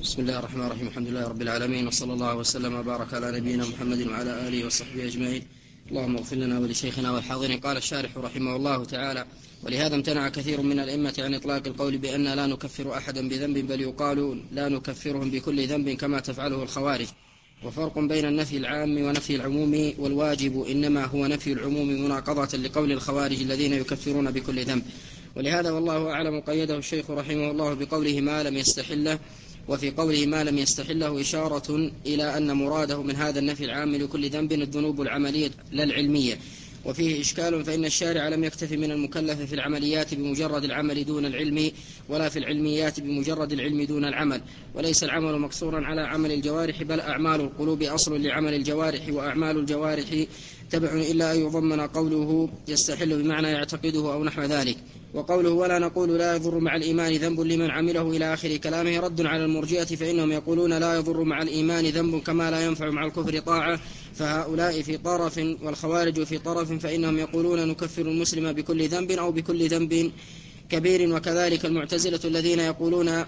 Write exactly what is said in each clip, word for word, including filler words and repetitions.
بسم الله الرحمن الرحيم. الحمد لله رب العالمين، وصلى الله وسلم وبارك على نبينا محمد وعلى آله وصحبه أجمعين. اللهم اغفر لنا ولشيخنا والحاضرين. قال الشارح رحمه الله تعالى: ولهذا امتنع كثير من الأئمة عن إطلاق القول بأن لا نكفر أحدا بذنب، بل يقال لا نكفرهم بكل ذنب كما تفعله الخوارج. وفرق بين النفي العام ونفي العموم، والواجب إنما هو نفي العموم مناقضة لقول الخوارج الذين يكفرون بكل ذنب. ولهذا والله أعلم قيده الشيخ رحمه الله بقوله ما لم يستحله، وفي قوله ما لم يستحله إشارة إلى أن مراده من هذا النفي العام لكل ذنب الذنوب العملية لا العلمية. وفيه إشكال، فإن الشارع لم يكتف من المكلف في العمليات بمجرد العمل دون العلم، ولا في العلميات بمجرد العلم دون العمل. وليس العمل مقصورا على عمل الجوارح، بل أعمال القلوب أصل لعمل الجوارح، وأعمال الجوارح تبع إلا أن يضمن قوله يستحل بمعنى يعتقده أو نحو ذلك. وقوله ولا نقول لا يضر مع الإيمان ذنب لمن عمله إلى آخر كلامه رد على المرجئة، فإنهم يقولون لا يضر مع الإيمان ذنب كما لا ينفع مع الكفر طاعة، فهؤلاء في طرف والخوارج في طرف، فإنهم يقولون نكفر المسلم بكل ذنب أو بكل ذنب كبير. وكذلك المعتزلة الذين يقولون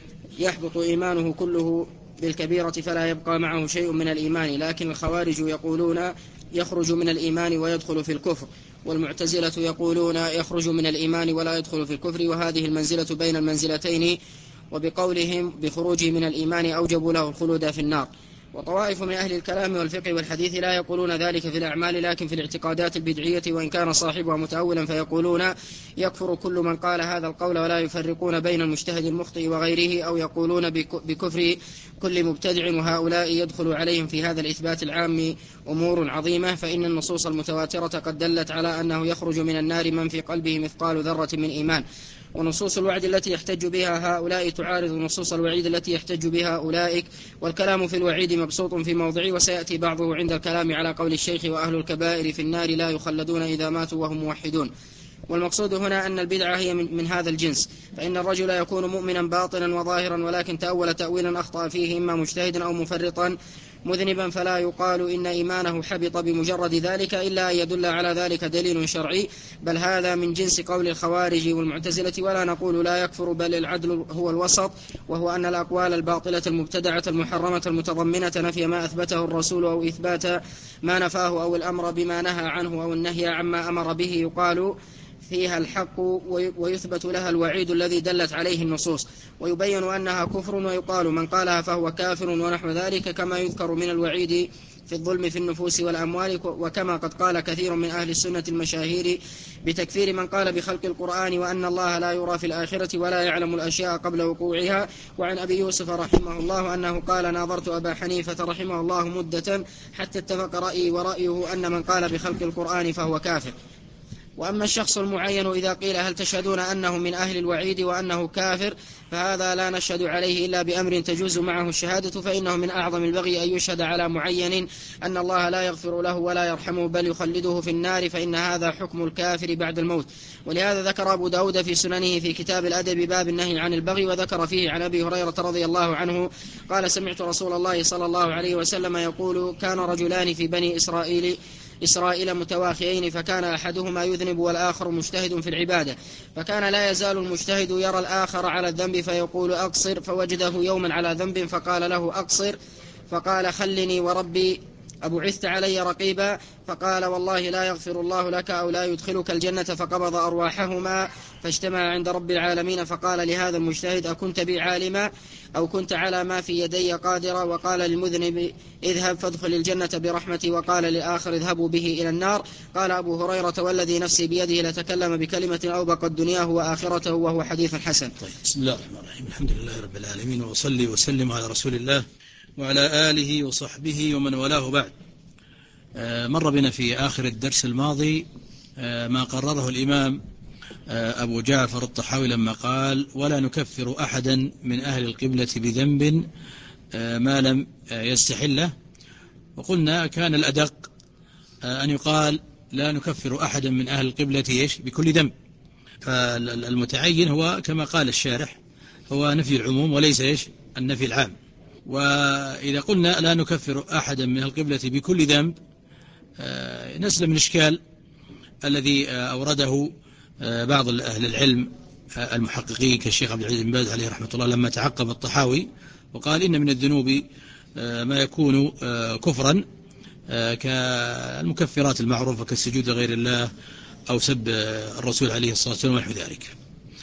يحبط إيمانه كله بالكبيرة فلا يبقى معه شيء من الإيمان، لكن الخوارج يقولون يخرج من الإيمان ويدخل في الكفر، والمعتزلة يقولون يخرج من الإيمان ولا يدخل في الكفر، وهذه المنزلة بين المنزلتين، وبقولهم بخروجه من الإيمان أوجبوا له الخلود في النار. وطوائف من أهل الكلام والفقه والحديث لا يقولون ذلك في الأعمال، لكن في الاعتقادات البدعية، وإن كان صاحبها متأولا، فيقولون يكفر كل من قال هذا القول، ولا يفرقون بين المجتهد المخطئ وغيره، أو يقولون بكفر كل مبتدع، وهؤلاء يدخل عليهم في هذا الإثبات العام أمور عظيمة. فإن النصوص المتواترة قد دلت على أنه يخرج من النار من في قلبه مثقال ذرة من إيمان، ونصوص الوعد التي يحتج بها هؤلاء تعارض نصوص الوعيد التي يحتج بها أولئك، والكلام في الوعيد مبسوط في موضعه، وسيأتي بعضه عند الكلام على قول الشيخ وأهل الكبائر في النار لا يخلدون إذا ماتوا وهم موحدون. والمقصود هنا أن البدعة هي من, من هذا الجنس، فإن الرجل يكون مؤمنا باطنا وظاهرا، ولكن تأول تأويلا أخطأ فيه إما مجتهدا أو مفرطا مذنبا، فلا يقال إن إيمانه حبط بمجرد ذلك، إلا أن يدل على ذلك دليل شرعي، بل هذا من جنس قول الخوارج والمعتزلة. ولا نقول لا يكفر، بل العدل هو الوسط، وهو أن الأقوال الباطلة المبتدعة المحرمة المتضمنة نفي ما أثبته الرسول أو إثبات ما نفاه، أو الأمر بما نهى عنه أو النهي عما أمر به، يقال فيها الحق ويثبت لها الوعيد الذي دلت عليه النصوص، ويبين أنها كفر، ويقال من قالها فهو كافر ونحو ذلك، كما يذكر من الوعيد في الظلم في النفوس والأموال. وكما قد قال كثير من أهل السنة المشاهير بتكفير من قال بخلق القرآن، وأن الله لا يرى في الآخرة ولا يعلم الأشياء قبل وقوعها. وعن أبي يوسف رحمه الله أنه قال ناظرت أبا حنيفة رحمه الله مدة حتى اتفق رأيي ورأيه أن من قال بخلق القرآن فهو كافر. وأما الشخص المعين إذا قيل هل تشهدون أنه من أهل الوعيد وأنه كافر، فهذا لا نشهد عليه إلا بأمر تجوز معه الشهادة، فإنه من أعظم البغي أن يشهد على معين أن الله لا يغفر له ولا يرحمه بل يخلده في النار، فإن هذا حكم الكافر بعد الموت. ولهذا ذكر أبو داود في سننه في كتاب الأدب باب النهي عن البغي، وذكر فيه عن أبي هريرة رضي الله عنه قال سمعت رسول الله صلى الله عليه وسلم يقول كان رجلان في بني إسرائيل إسرائيل متواخيين، فكان أحدهما يذنب والآخر مجتهد في العبادة، فكان لا يزال المجتهد يرى الآخر على الذنب فيقول أقصر، فوجده يوما على ذنب فقال له أقصر، فقال خلني وربي أبعثت علي رقيبا، فقال والله لا يغفر الله لك أو لا يدخلك الجنة، فقبض أرواحهما فاجتمع عند رب العالمين، فقال لهذا المجتهد أكنت بي عالما أو كنت على ما في يدي قادرا، وقال للمذنب اذهب فادخل الجنة برحمتي، وقال للآخر اذهبوا به إلى النار. قال أبو هريرة والذي نفسي بيده لتكلم بكلمة أوبقت دنياه وآخرته، وهو حديث حسن. طيب، بسم الله الرحمن الرحيم. الحمد لله رب العالمين، وصلي وسلم على رسول الله وعلى آله وصحبه ومن والاه بعد. مر بنا في آخر الدرس الماضي ما قرره الإمام أبو جعفر الطحاوي لما قال ولا نكفر أحدا من أهل القبلة بذنب ما لم يستحله، وقلنا كان الأدق أن يقال لا نكفر أحدا من أهل القبلة بكل ذنب، فالمتعين هو كما قال الشارح هو نفي العموم وليس إيش النفي العام. وإذا قلنا لا نكفر أحدا من القبلة بكل ذنب نسلم من الإشكال الذي أورده بعض أهل العلم المحققين كالشيخ عبد العزيز بن باز عليه رحمة الله لما تعقب الطحاوي وقال إن من الذنوب ما يكون كفرا كالمكفرات المعروفة كالسجود لغير الله أو سب الرسول عليه الصلاة والسلام ونحو ذلك.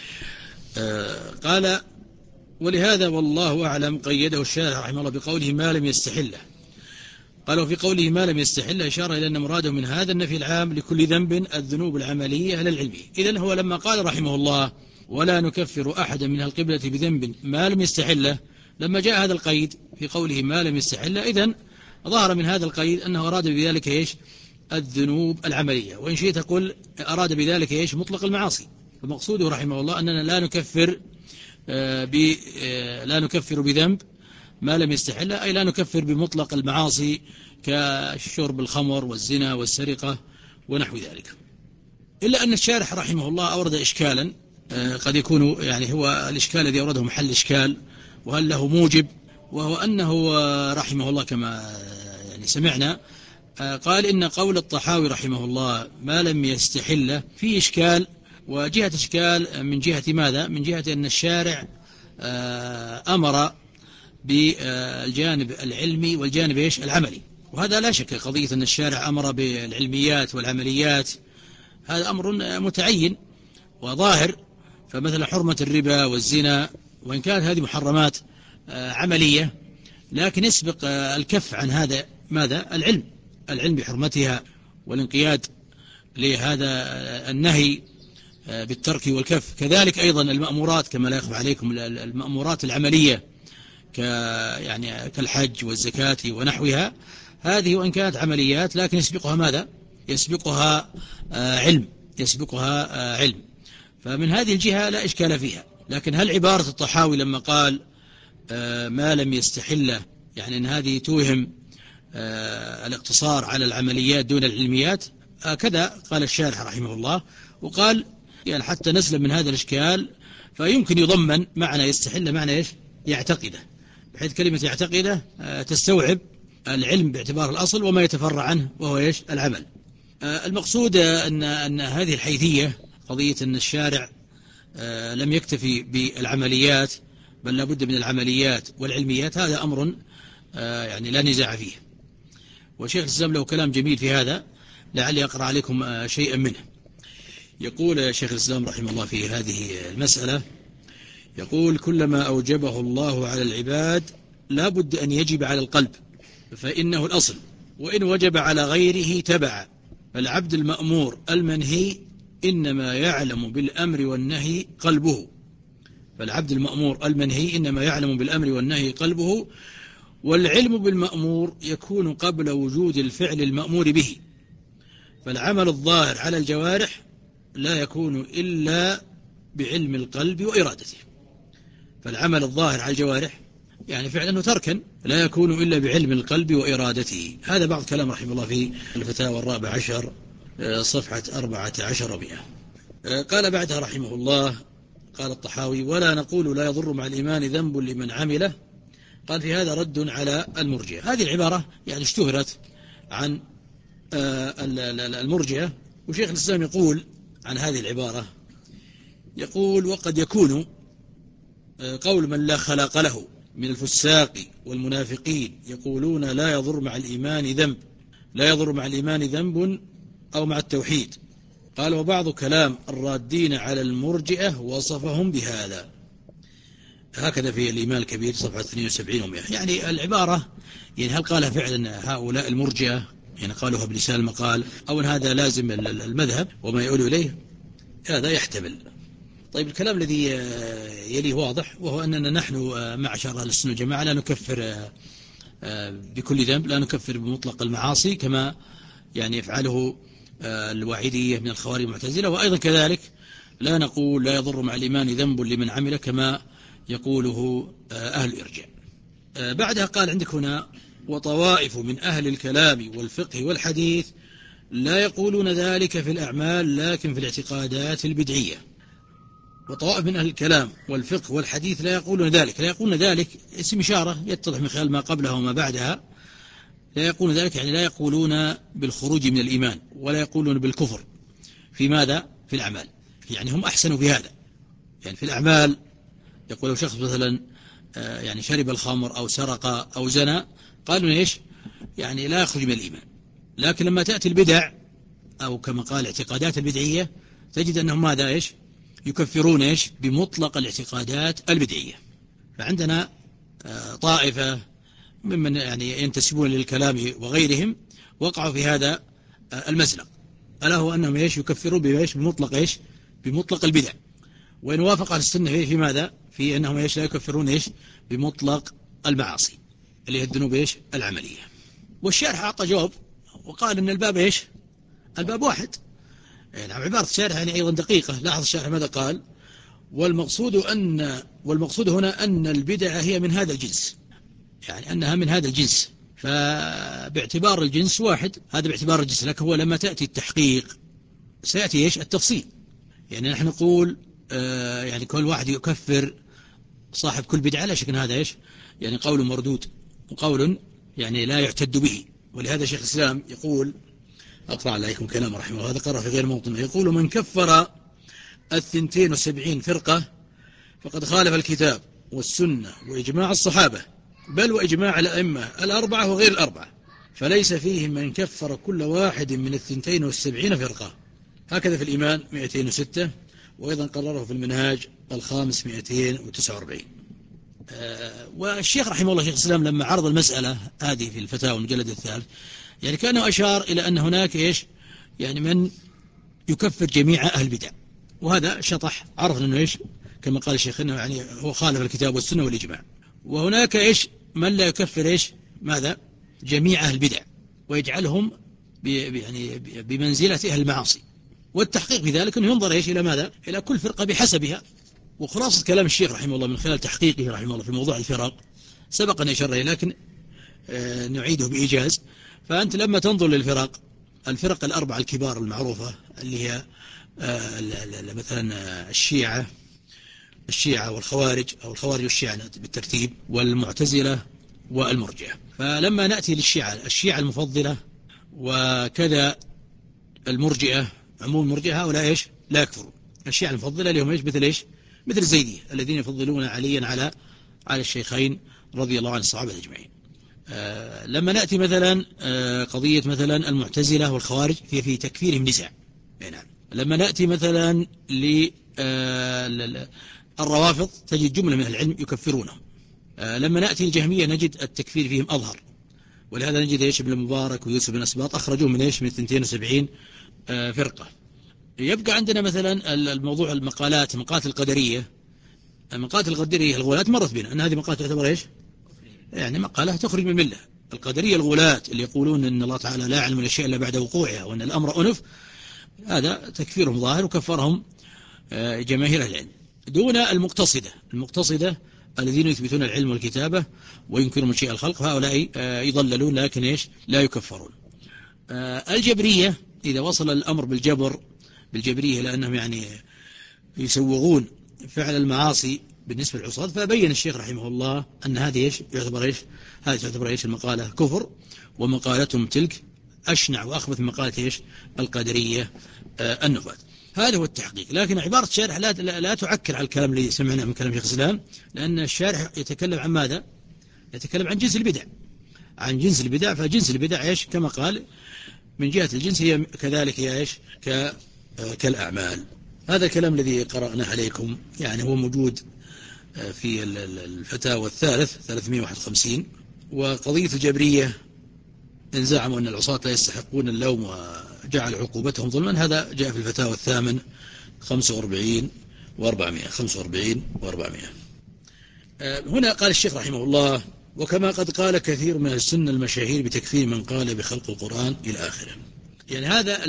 قال ولهذا والله أعلم قيده الشارح رحمه الله بقوله ما لم يستحله. قالوا في قوله ما لم يستحله إشارة إلى أن مراده من هذا النفي العام لكل ذنب الذنوب العملية على العلمية. إذن هو لما قال رحمه الله ولا نكفر أحدا من القبلة بذنب ما لم يستحله، لما جاء هذا القيد في قوله ما لم يستحله، إذن ظهر من هذا القيد أنه أراد بذلك إيش؟ الذنوب العملية. وإن شئت تقول أراد بذلك إيش؟ مطلق المعاصي. فمقصوده رحمه الله أننا لا نكفر ب لا نكفر بذنب ما لم يستحله، أي لا نكفر بمطلق المعاصي كشرب الخمر والزنا والسرقة ونحو ذلك. إلا أن الشارح رحمه الله أورد إشكالا قد يكون يعني هو الإشكال الذي أورده محل إشكال وهل له موجب، وهو أنه رحمه الله كما يعني سمعنا قال إن قول الطحاوي رحمه الله ما لم يستحله فيه إشكال، وجهة إشكال من جهة ماذا؟ من جهة أن الشارع أمر بالجانب العلمي والجانب إيش؟ العملي. وهذا لا شك قضية أن الشارع أمر بالعلميات والعمليات هذا أمر متعين وظاهر. فمثل حرمة الربا والزنا وإن كانت هذه محرمات عملية، لكن يسبق الكف عن هذا ماذا؟ العلم العلم بحرمتها والانقياد لهذا النهي بالترك والكف. كذلك أيضا المأمورات كما لا يخفى عليكم المأمورات العملية يعني كالحج والزكاة ونحوها، هذه وإن كانت عمليات لكن يسبقها ماذا؟ يسبقها علم يسبقها علم فمن هذه الجهة لا إشكال فيها. لكن هل عبارة الطحاوي لما قال ما لم يستحله يعني أن هذه توهم الاقتصار على العمليات دون العلميات؟ كذا قال الشارح رحمه الله، وقال يعني حتى نسلم من هذا الإشكال فيمكن يضمن معنى يستحل معنى إيش؟ يعتقده، بحيث كلمة يعتقده تستوعب العلم باعتبار الأصل وما يتفرع عنه وهو إيش؟ العمل. المقصود أن, أن هذه الحيثية قضية أن الشارع لم يكتفي بالعمليات بل لابد من العمليات والعلميات، هذا أمر يعني لا نزاع فيه. وشيخ الإسلام له كلام جميل في هذا لعلي أقرأ عليكم شيئا منه. يقول شيخ الإسلام رحمه الله في هذه المسألة، يقول كلما أوجبه الله على العباد لا بد أن يجب على القلب فإنه الأصل، وإن وجب على غيره تبع. فالعبد المأمور المنهي إنما يعلم بالأمر والنهي قلبه فالعبد المأمور المنهي إنما يعلم بالأمر والنهي قلبه. والعلم بالمأمور يكون قبل وجود الفعل المأمور به، فالعمل الظاهر على الجوارح لا يكون إلا بعلم القلب وإرادته. فالعمل الظاهر على الجوارح يعني فعلا تركا لا يكون إلا بعلم القلب وإرادته. هذا بعض كلام رحمه الله في الفتاوى الرابع عشر صفحة أربعة عشر ومئة. قال بعدها رحمه الله قال الطحاوي ولا نقول لا يضر مع الإيمان ذنب لمن عمله. قال في هذا رد على المرجئة. هذه العبارة يعني اشتهرت عن المرجئة، وشيخ الإسلام يقول عن هذه العبارة يقول وقد يكون قول من لا خلاق له من الفساق والمنافقين يقولون لا يضر مع الإيمان ذنب لا يضر مع الإيمان ذنب أو مع التوحيد. قال وبعض كلام الرادين على المرجئة وصفهم بهذا. هكذا في الإيمان الكبير صفحة اثنين وسبعين ومئة. يعني العبارة يعني هل قالها فعلا هؤلاء المرجئة يعني قالوها بلسان المقال أو أن هذا لازم المذهب وما يقول إليه؟ هذا يحتمل. طيب الكلام الذي يليه واضح، وهو أننا نحن معشر أهل السنة والجماعة لا نكفر بكل ذنب، لا نكفر بمطلق المعاصي كما يعني يفعله الواعدية من الخوارج المعتزلة، وأيضا كذلك لا نقول لا يضر مع الإيمان ذنب لمن عمل كما يقوله أهل الإرجاء. بعدها قال عندك هنا وطوائف من أهل الكلام والفقه والحديث لا يقولون ذلك في الأعمال لكن في الاعتقادات البدعية. وطوائف من أهل الكلام والفقه والحديث لا يقولون ذلك. لا يقولون ذلك اسم إشارة يتضح من خلال ما قبلها وما بعدها. لا يقولون ذلك يعني لا يقولون بالخروج من الإيمان ولا يقولون بالكفر. في ماذا؟ في الأعمال. يعني هم أحسنوا في هذا. يعني في الأعمال يقول شخص مثلا يعني شرب الخمر أو سرق أو زنى قالوا إيش يعني لا يخرج من الإيمان. لكن لما تأتي البدع أو كما قال اعتقادات البدعية تجد أنهم ماذا إيش يكفرون إيش بمطلق الاعتقادات البدعية. فعندنا طائفة ممن يعني ينتسبون للكلام وغيرهم وقعوا في هذا المزلق، ألا هو أنهم إيش يكفرون بإيش بمطلق إيش بمطلق البدع، وإن وافق أهل السنة في ماذا في أنهم إيش لا يكفرون إيش بمطلق المعاصي اللي هي الذنوب إيش العملية. والشارح أعطى جواب وقال أن الباب إيش الباب واحد. يعني عبارة الشارح يعني أيضا دقيقة. لاحظ الشارح ماذا قال: والمقصود أن والمقصود هنا أن البدع هي من هذا الجنس، يعني أنها من هذا الجنس، فباعتبار الجنس واحد، هذا باعتبار الجنس. لكن هو لما تأتي التحقيق سيأتي إيش التفصيل. يعني نحن نقول آه يعني كل واحد يكفر صاحب كل بدعة، لا شك أن هذا إيش يعني قول مردود وقول يعني لا يعتد به. ولهذا شيخ الإسلام يقول، أقرأ عليكم كلام رحمه الله، هذا قرأ في غير موطن، يقول: من كفر الثنتين وسبعين فرقة فقد خالف الكتاب والسنة وإجماع الصحابة، بل وإجماع الأئمة الأربعة وغير الأربعة، فليس فيهم من كفر كل واحد من الثنتين والسبعين فرقة. هكذا في الإيمان مئتين وستة، وأيضا قرره في المنهاج الخامس مئتين وتسعة وأربعين. أه والشيخ رحمه الله شيخ الإسلام لما عرض المسألة هذه في الفتاوى المجلد الثالث يعني كانه أشار إلى أن هناك إيش يعني من يكفر جميع أهل البدع، وهذا شطح عرف أنه إيش كما قال الشيخ أنه يعني هو خالف الكتاب والسنة والإجماع. وهناك إيش من لا يكفر إيش ماذا جميع أهل البدع ويجعلهم يعني بمنزلة أهل المعاصي. والتحقيق في ذلك أنه ينظر إيش إلى ماذا إلى كل فرقة بحسبها. وخلاصة كلام الشيخ رحمه الله من خلال تحقيقه رحمه الله في موضوع الفرق سبق أن يشرح، لكن آه نعيده بإيجاز. فأنت لما تنظر للفرق الفرق الأربعة الكبار المعروفة اللي هي آه مثلا الشيعة الشيعة والخوارج أو الخوارج والشيعة بالترتيب، والمعتزلة والمرجئة. فلما نأتي للشيعة الشيعة المفضلة وكذا المرجئة عموم المرجئة هؤلاء إيش لا يكفرون. الشيعة المفضلة لهم إيش مثل إيش مثل الزيدية الذين يفضلون عليا على على الشيخين رضي الله عن الصحابة أجمعين. آه لما نأتي مثلا آه قضية مثلا المعتزلة والخوارج في في تكفيرهم نزاع. نعم. لما نأتي مثلا ل آه الروافض تجد جملة من العلم يكفرونهم. آه لما نأتي الجهمية نجد التكفير فيهم أظهر، ولهذا نجد إيش ابن المبارك ويوسف بن أسباط أخرجوا من إيش من اثنتين وسبعين آه فرقة. يبقى عندنا مثلا الموضوع المقالات مقالات القدرية. مقالات القدرية الغلاة مرت بنا أن هذه مقالات تعتبر إيش يعني مقالة تخرج من الملة. القدرية الغلاة اللي يقولون أن الله تعالى لا يعلم الأشياء إلا بعد وقوعها وأن الأمر أنف، هذا تكفيرهم ظاهر وكفرهم آه جماهير العلم. دون المقتصدة المقتصدة الذين يثبتون العلم والكتابة وينكرون مشيئة الخلق، هؤلاء آه يضللون لكن إيش لا يكفرون. آه الجبرية إذا وصل الأمر بالجبر بالجبرية لأنهم يعني يسوغون فعل المعاصي بالنسبة للعصاة، فبين الشيخ رحمه الله أن هذه إيش يعتبر إيش هذه تعتبر إيش المقالة كفر، ومقالتهم تلك أشنع وأخبث من مقالة إيش القدرية آه النفاة. هذا هو التحقيق. لكن عبارة الشارح لا, لا, لا تعكر على الكلام الذي سمعناه من كلام شيخ الإسلام، لأن الشارح يتكلم عن ماذا يتكلم عن جنس البدع عن جنس البدع فجنس البدع إيش كما قال من جهة الجنس هي كذلك هي إيش كالأعمال. هذا الكلام الذي قرأنا عليكم يعني هو موجود في الفتاوى الثالث ثلاثمئة وواحد وخمسين. وقضية الجبرية إن زعموا أن العصاة لا يستحقون اللوم وجعل عقوبتهم ظلما، هذا جاء في الفتاوى الثامن خمسة وأربعين وأربعمائة خمسة وأربعين وأربعمائة. هنا قال الشيخ رحمه الله: وكما قد قال كثير من السنة المشاهير بتكفير من قال بخلق القرآن إلى آخره. يعني هذا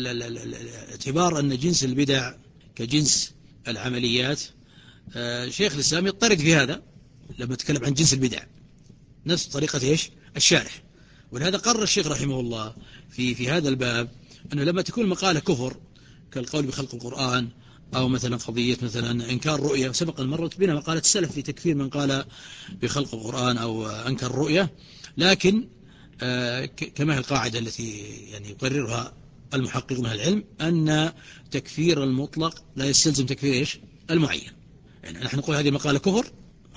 اعتبار أن جنس البدع كجنس العمليات. شيخ الإسلام يضطرد في هذا لما تكلم عن جنس البدع نفس طريقة إيش الشارح. ولهذا قرر الشيخ رحمه الله في في هذا الباب أنه لما تكون مقالة كفر كالقول بخلق القرآن أو مثلا قضية مثلا إنكار رؤية، سبق أن مرت بنا مقالة السلف في تكفير من قال بخلق القرآن أو أنكر الرؤية، لكن آه كما هي القاعدة التي يعني يقررها المحقق من العلم أن تكفير المطلق لا يستلزم تكفير إيش المعين. يعني نحن نقول هذه مقالة كفر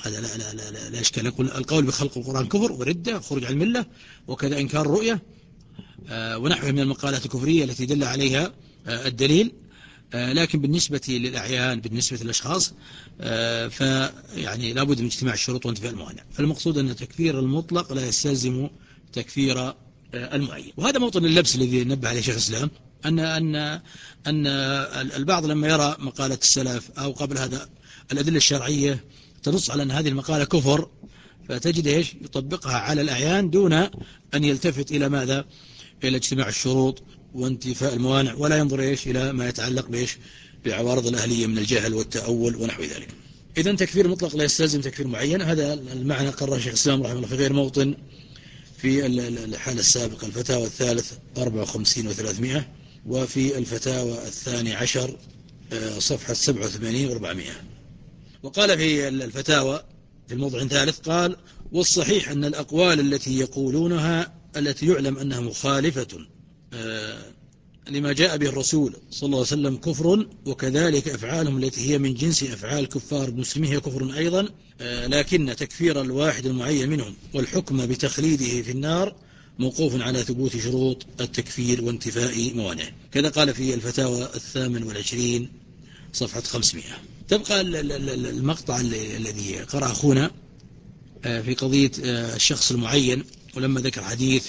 هذا لا, لا, لا, لا, لا إشكال. يقول القول بخلق القرآن كفر وردة خروج عن الملة، وكذا إنكار الرؤية آه ونحوه من المقالات الكفرية التي دل عليها آه الدليل. آه لكن بالنسبة للأعيان، بالنسبة للأشخاص آه فيعني لابد من اجتماع الشروط وانتفاء الموانع. فالمقصود أن تكفير المطلق لا يستلزم تكفير آه المعين. وهذا موطن اللبس الذي نبه عليه شيخ الإسلام، أن أن أن البعض لما يرى مقالة السلف أو قبل هذا الأدلة الشرعية تنص على أن هذه المقالة كفر، فتجد إيش يطبقها على الأعيان دون أن يلتفت إلى ماذا؟ إلى اجتماع الشروط وانتفاء الموانع، ولا ينظر إيش إلى ما يتعلق بإيش بعوارض الأهلية من الجهل والتأول ونحو ذلك. إذن تكفير مطلق لا يستلزم تكفير معين. هذا المعنى قرر شيخ الإسلام رحمه الله في غير موطن في الحالة السابقة الفتاوى الثالث أربعة وخمسين وثلاثمائة، وفي الفتاوى الثاني عشر صفحة سبعة وثمانين وأربعمائة. وقال في الفتاوى في الموضع ثالث قال: والصحيح أن الأقوال التي يقولونها التي يعلم أنها مخالفة لما جاء به الرسول صلى الله عليه وسلم كفر، وكذلك أفعالهم التي هي من جنس أفعال كفار المسلمين هي كفر أيضا، لكن تكفير الواحد المعين منهم والحكم بتخليده في النار موقوف على ثبوت شروط التكفير وانتفاء موانعه. كذا قال في الفتاوى الثامن والعشرين صفحة خمسمائة. تبقى المقطع الذي قرأ أخونا في قضية الشخص المعين، ولما ذكر حديث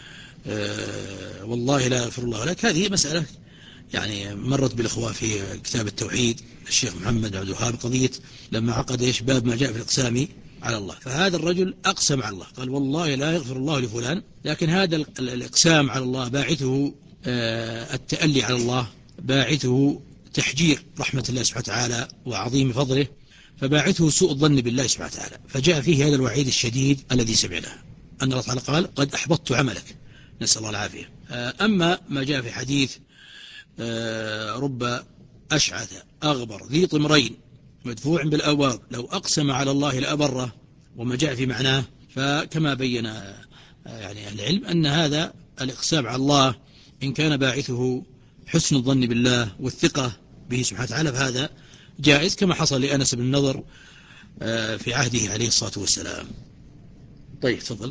والله لا يغفر الله لك، هذه مسألة يعني مرت بالأخوة في كتاب التوحيد الشيخ محمد عبد الوهاب، قضية لما عقد إيش باب ما جاء في الإقسام على الله. فهذا الرجل أقسم على الله قال والله لا يغفر الله لفلان، لكن هذا الإقسام على الله باعثه التألي على الله، باعثه تحجير رحمة الله سبحانه وتعالى وعظيم فضله، فباعثه سوء الظن بالله سبحانه وتعالى. فجاء فيه هذا الوعيد الشديد الذي سمعناه، أن الله تعالى قال قد أحبطت عملك، نسأل الله العافية. أما ما جاء في حديث رب أشعث أغبر ذي طمرين مدفوع بالأبواب لو أقسم على الله لأبره، وما جاء في معناه، فكما بين يعني العلم أن هذا الإقسام على الله إن كان باعثه حسن الظن بالله والثقة به سبحانه وتعالى فهذا جائز، كما حصل لأنس بن النضر في عهده عليه الصلاة والسلام. طيب تفضل.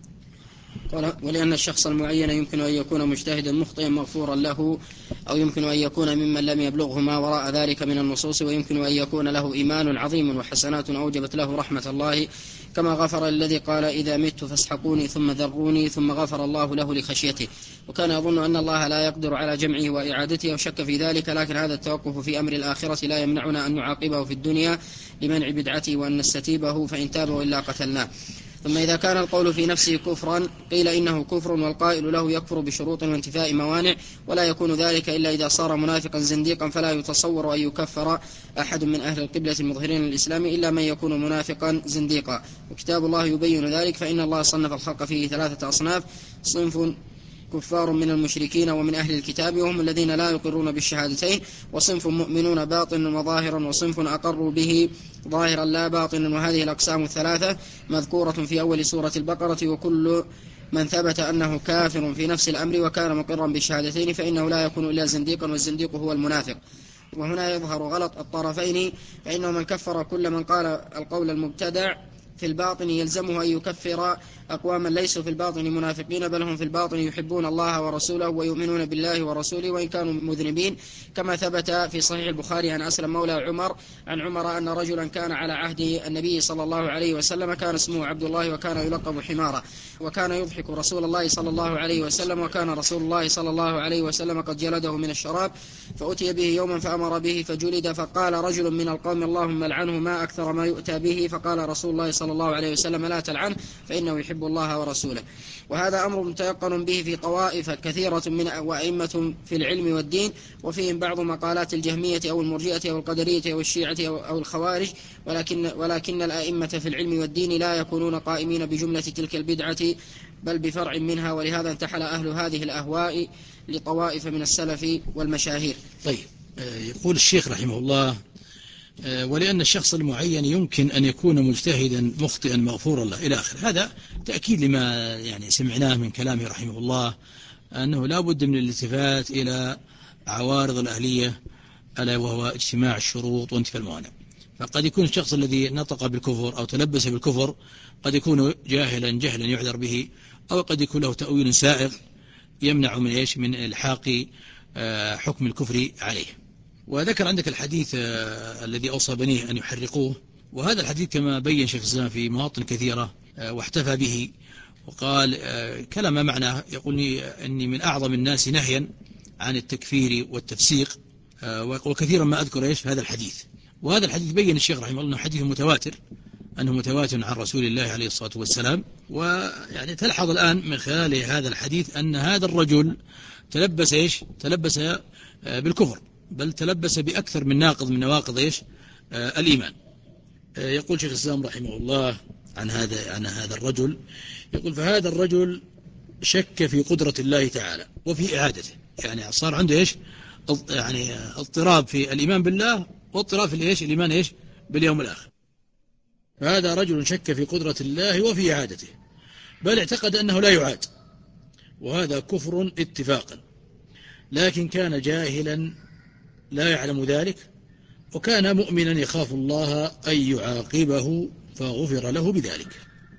قال: ولأن الشخص المعين يمكن أن يكون مجتهدا مخطئا مغفورا له، أو يمكن أن يكون ممن لم يبلغه ما وراء ذلك من النصوص، ويمكن أن يكون له إيمان عظيم وحسنات أوجبت له رحمة الله، كما غفر الذي قال إذا مت فاسحقوني ثم ذروني، ثم غفر الله له لخشيته. وكان يظن أن الله لا يقدر على جمعه وإعادته وشك في ذلك، لكن هذا التوقف في أمر الآخرة لا يمنعنا أن نعاقبه في الدنيا لمنع بدعته وأن نستتيبه، فإن تاب وإلا قتلناه. ثم إذا كان القول في نفسه كفرا قيل إنه كفر، والقائل له يكفر بشروط وانتفاء موانع، ولا يكون ذلك إلا إذا صار منافقا زنديقا، فلا يتصور أن يكفر أحد من أهل القبلة المظهرين للإسلام إلا من يكون منافقا زنديقا، وكتاب الله يبين ذلك. فإن الله صنف الخلق فيه ثلاثة أصناف: صنف كفار من المشركين ومن أهل الكتاب وهم الذين لا يقرون بالشهادتين، وصنف مؤمنون باطنا وظاهرا، وصنف أقروا به ظاهرا لا باطنا. وهذه الأقسام الثلاثة مذكورة في أول سورة البقرة. وكل من ثبت أنه كافر في نفس الأمر وكان مقرا بالشهادتين فإنه لا يكون إلا زنديقا، والزنديق هو المنافق. وهنا يظهر غلط الطرفين، فإنه من كفر كل من قال القول المبتدع في الباطن يلزمه أن يكفر أقواما ليسوا في الباطن منافقين، بل هم في الباطن يحبون الله ورسوله ويؤمنون بالله ورسوله وإن كانوا مذنبين، كما ثبت في صحيح البخاري عن أسلم مولى عمر عن عمر أن رجلا كان على عهد النبي صلى الله عليه وسلم كان اسمه عبد الله وكان يلقب حمارا، وكان يضحك رسول الله صلى الله عليه وسلم، وكان رسول الله صلى الله عليه وسلم قد جلده من الشراب، فأتي به يوما فأمر به فجلد، فقال رجل من القوم اللهم لعنه ما أكثر ما يؤتى به، فقال رسول الله صلى الله عليه وسلم لا تلعنه فإنه يحب الله ورسوله. وهذا أمر متيقن به في طوائف كثيرة من وأئمة في العلم والدين، وفيهم بعض مقالات الجهمية أو المرجئة أو القدرية أو الشيعة أو الخوارج، ولكن, ولكن الأئمة في العلم والدين لا يكونون قائمين بجملة تلك البدعة بل بفرع منها، ولهذا انتحل أهل هذه الأهواء لطوائف من السلف والمشاهير. طيب، يقول الشيخ رحمه الله: ولأن الشخص المعين يمكن أن يكون مجتهدا مخطئا مغفورا له إلى آخر. هذا تأكيد لما يعني سمعناه من كلامه رحمه الله، أنه لا بد من الالتفات إلى عوارض الأهلية، ألا وهو اجتماع الشروط وانتفاء الموانع. فقد يكون الشخص الذي نطق بالكفر أو تلبس بالكفر قد يكون جاهلا جهلا يعذر به، أو قد يكون له تأويل سائغ يمنع من إيش من إلحاق حكم الكفر عليه. وذكر عندك الحديث الذي أوصى بنيه أن يحرقوه، وهذا الحديث كما بين شيخ الإسلام في مواطن كثيرة واحتفى به وقال كلام ما معناه، يقول أني من أعظم الناس نهيا عن التكفير والتفسيق، ويقول كثيرا ما أذكر إيش هذا الحديث. وهذا الحديث بين الشيخ رحمه الله أنه حديث متواتر، أنه متواتر عن رسول الله عليه الصلاة والسلام. ويعني تلحظ الآن من خلال هذا الحديث أن هذا الرجل تلبس إيش تلبس بالكفر، بل تلبس بأكثر من ناقض من نواقض إيش الإيمان. يقول شيخ الإسلام رحمه الله عن هذا عن هذا الرجل، يقول فهذا الرجل شك في قدرة الله تعالى وفي إعادته، يعني صار عنده إيش يعني اضطراب في الإيمان بالله واضطراب في الإيش الإيمان إيش باليوم الآخر. فهذا رجل شك في قدرة الله وفي إعادته، بل اعتقد أنه لا يعاد، وهذا كفر اتفاقا، لكن كان جاهلا لا يعلم ذلك، وكان مؤمنا يخاف الله أن يعاقبه فغفر له بذلك.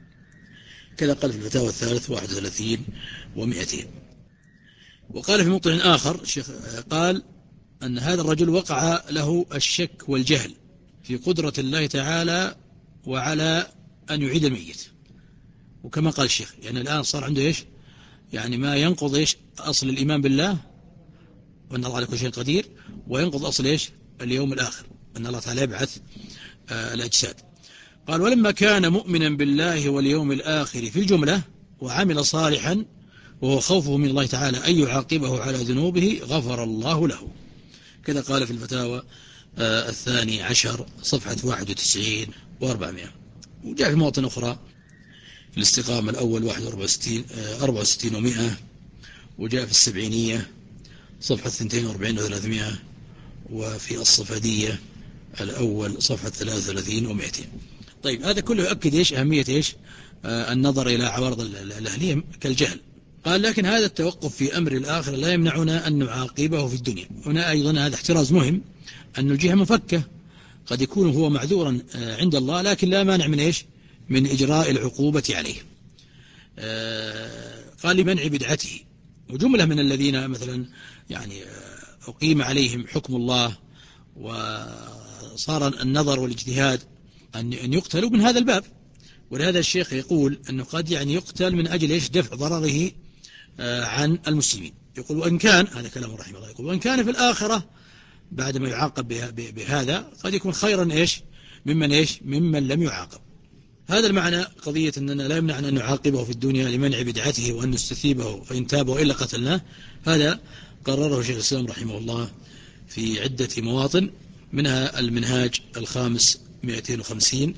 كذا قال في الفتاوى الثالث واحد وثلاثين ومئتين. وقال في موطن آخر الشيخ قال أن هذا الرجل وقع له الشك والجهل في قدرة الله تعالى وعلى أن يعيد الميت. وكما قال الشيخ يعني الآن صار عنده إيش يعني ما ينقض إيش أصل الإيمان بالله وأن الله على كل شيء قدير، وينقض أصل إيش اليوم الآخر أن الله تعالى يبعث آه الأجساد. قال ولما كان مؤمنا بالله واليوم الآخر في الجملة وعمل صالحا وهو خوفه من الله تعالى أن يعاقبه على ذنوبه غفر الله له. كذا قال في الفتاوى آه الثاني عشر صفحة واحد وتسعين وأربعمائة. وجاء في مواطن أخرى في الاستقامة الأول واحد وأربعة وستين ومئة، وجاء في السبعينية صفحة اثنتين وأربعين وثلاثمائة، وفي الصفدية الأول صفحة ثلاثة وثلاثين ومئتين. طيب هذا كله يؤكد إيش أهمية إيش آه النظر إلى عوارض الأهلية كالجهل. قال لكن هذا التوقف في أمر الآخر لا يمنعنا أن نعاقبه في الدنيا. هنا أيضا هذا احتراز مهم، أن الجهة مفكة، قد يكون هو معذورا آه عند الله، لكن لا مانع من إيش من إجراء العقوبة عليه. آه قال لمنع بدعته. وجملة من الذين مثلا يعني أقيم عليهم حكم الله وصار النظر والاجتهاد أن يقتلوا من هذا الباب. ولهذا الشيخ يقول أنه قد يعني يقتل من أجل إيش دفع ضرره عن المسلمين. يقول وإن كان هذا كلام رحمه الله، يقول وإن كان في الآخرة بعد ما يعاقب بهذا قد يكون خيرا إيش ممن إيش ممن لم يعاقب. هذا المعنى قضية أننا لا يمنع أن نعاقبه في الدنيا لمنع بدعته وأن نستثيبه فإن تابه إلا قتلناه. هذا قرره شيخ الإسلام رحمه الله في عدة مواطن، منها المنهاج الخامس مئتين وخمسين،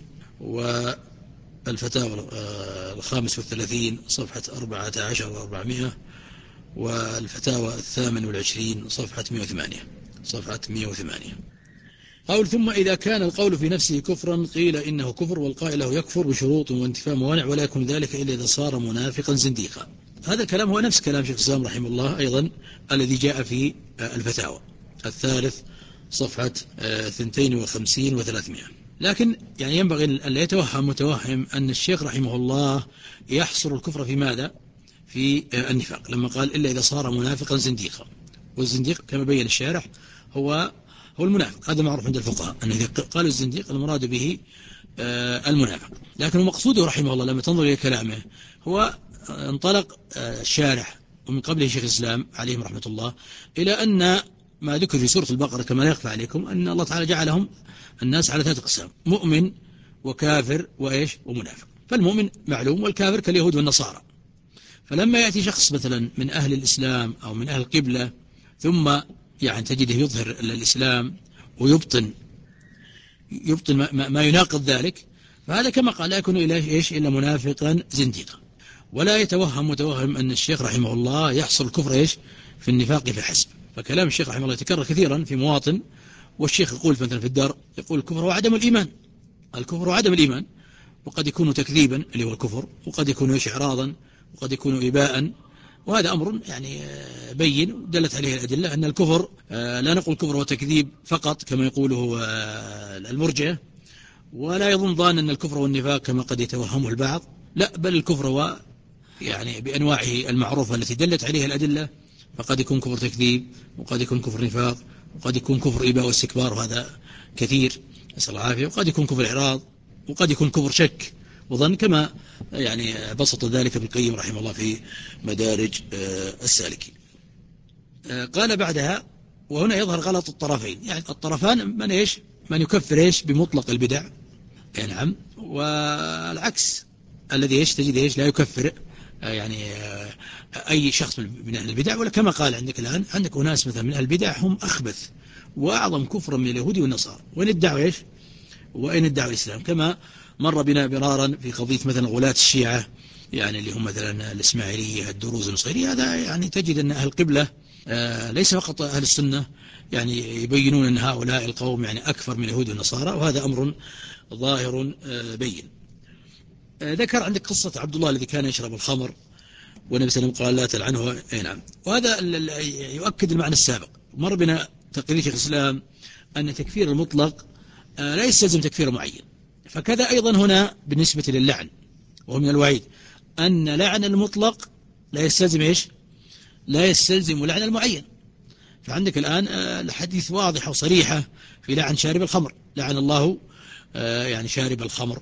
والفتاوى الخامس والثلاثين صفحة أربعة عشر وأربعمائة، والفتاوى الثامن والعشرين صفحة مئة وثمانية صفحة مئة وثمانية. قول ثم إذا كان القول في نفسه كفرا قيل إنه كفر، والقائل له يكفر بشروط وانتفاء موانع، ولا يكون ذلك إلا إذا صار منافقا زنديقا. هذا الكلام هو نفس كلام شيخ الإسلام رحمه الله أيضا الذي جاء في الفتاوى الثالث صفحة اثنتين وخمسين وثلاثمائة. لكن يعني ينبغي أن لا يتوهم متوهم أن الشيخ رحمه الله يحصر الكفر في ماذا؟ في النفاق، لما قال إلا إذا صار منافقا زنديقا. والزنديق كما بين الشارح هو هو المنافق، هذا معروف عند الفقهاء أن إذا قال الزنديق المراد به المنافق. لكن مقصوده رحمه الله لما تنظر إلى كلامه هو انطلق الشارح ومن قبله شيخ الإسلام عليهم رحمة الله إلى أن ما ذكر في سورة البقرة كما لا يخفى عليكم أن الله تعالى جعلهم الناس على ثلاثة أقسام: مؤمن وكافر وإيش ومنافق. فالمؤمن معلوم، والكافر كاليهود والنصارى. فلما يأتي شخص مثلا من أهل الإسلام أو من أهل القبلة ثم يعني تجده يظهر الإسلام ويبطن يبطن ما, ما يناقض ذلك، فهذا كما قال لا يكون إليه إيش إلا منافقا زنديقا. ولا يتوهم متوهم أن الشيخ رحمه الله يحصل الكفر إيش في النفاق فحسب. فكلام الشيخ رحمه الله يتكرر كثيرا في مواطن، والشيخ يقول مثلا في الدار يقول الكفر وعدم الإيمان، الكفر وعدم الإيمان، وقد يكون تكذيبا اللي هو الكفر، وقد يكون إيش إعراضا، وقد يكون إباء. وهذا أمر يعني بين دلت عليه الأدلة أن الكفر لا نقول الكفر هو تكذيب فقط كما يقوله المرجئة، ولا يظن ظان أن الكفر والنفاق كما قد يتوهمه البعض، لا، بل الكفر هو يعني بأنواعه المعروفة التي دلت عليها الأدلة، فقد يكون كفر تكذيب، وقد يكون كفر نفاق، وقد يكون كفر إباء واستكبار، وهذا كثير نسأل الله العافية، وقد يكون كفر إعراض، وقد يكون كفر شك وظن، كما يعني بسط ذلك ابن القيم رحمه الله في مدارج السالكين. قال بعدها: وهنا يظهر غلط الطرفين، يعني الطرفان من إيش؟ من يكفر إيش بمطلق البدع، يعني نعم، والعكس الذي إيش تجد إيش لا يكفر يعني أي شخص من أهل البدع، ولا كما قال عندك الآن، عندك أناس مثلا من أهل البدع هم أخبث وأعظم كفرا من اليهود والنصارى، وإن ادعوا إيش؟ وإن ادعوا الإسلام، كما مر بنا مرارا في قضية مثلا غلاة الشيعة، يعني اللي هم مثلا الإسماعيلية الدروز النصيرية، هذا يعني تجد أن أهل القبلة آه ليس فقط أهل السنة يعني يبينون أن هؤلاء القوم يعني أكثر من اليهود والنصارى، وهذا أمر ظاهر آه بين. آه ذكر عندك قصة عبد الله الذي كان يشرب الخمر والنبي صلى الله عليه وسلم قال لا تلعنه، اي نعم، وهذا يؤكد المعنى السابق. مر بنا تقرير شيخ الإسلام أن تكفير المطلق آه لا يستلزم تكفير معين، فكذا أيضا هنا بالنسبة للعن، وهو من الوعيد أن لعن المطلق لا يستلزم إيش؟ لا يستلزم لعن المعين. فعندك الآن الحديث واضحة وصريحة في لعن شارب الخمر، لعن الله يعني شارب الخمر،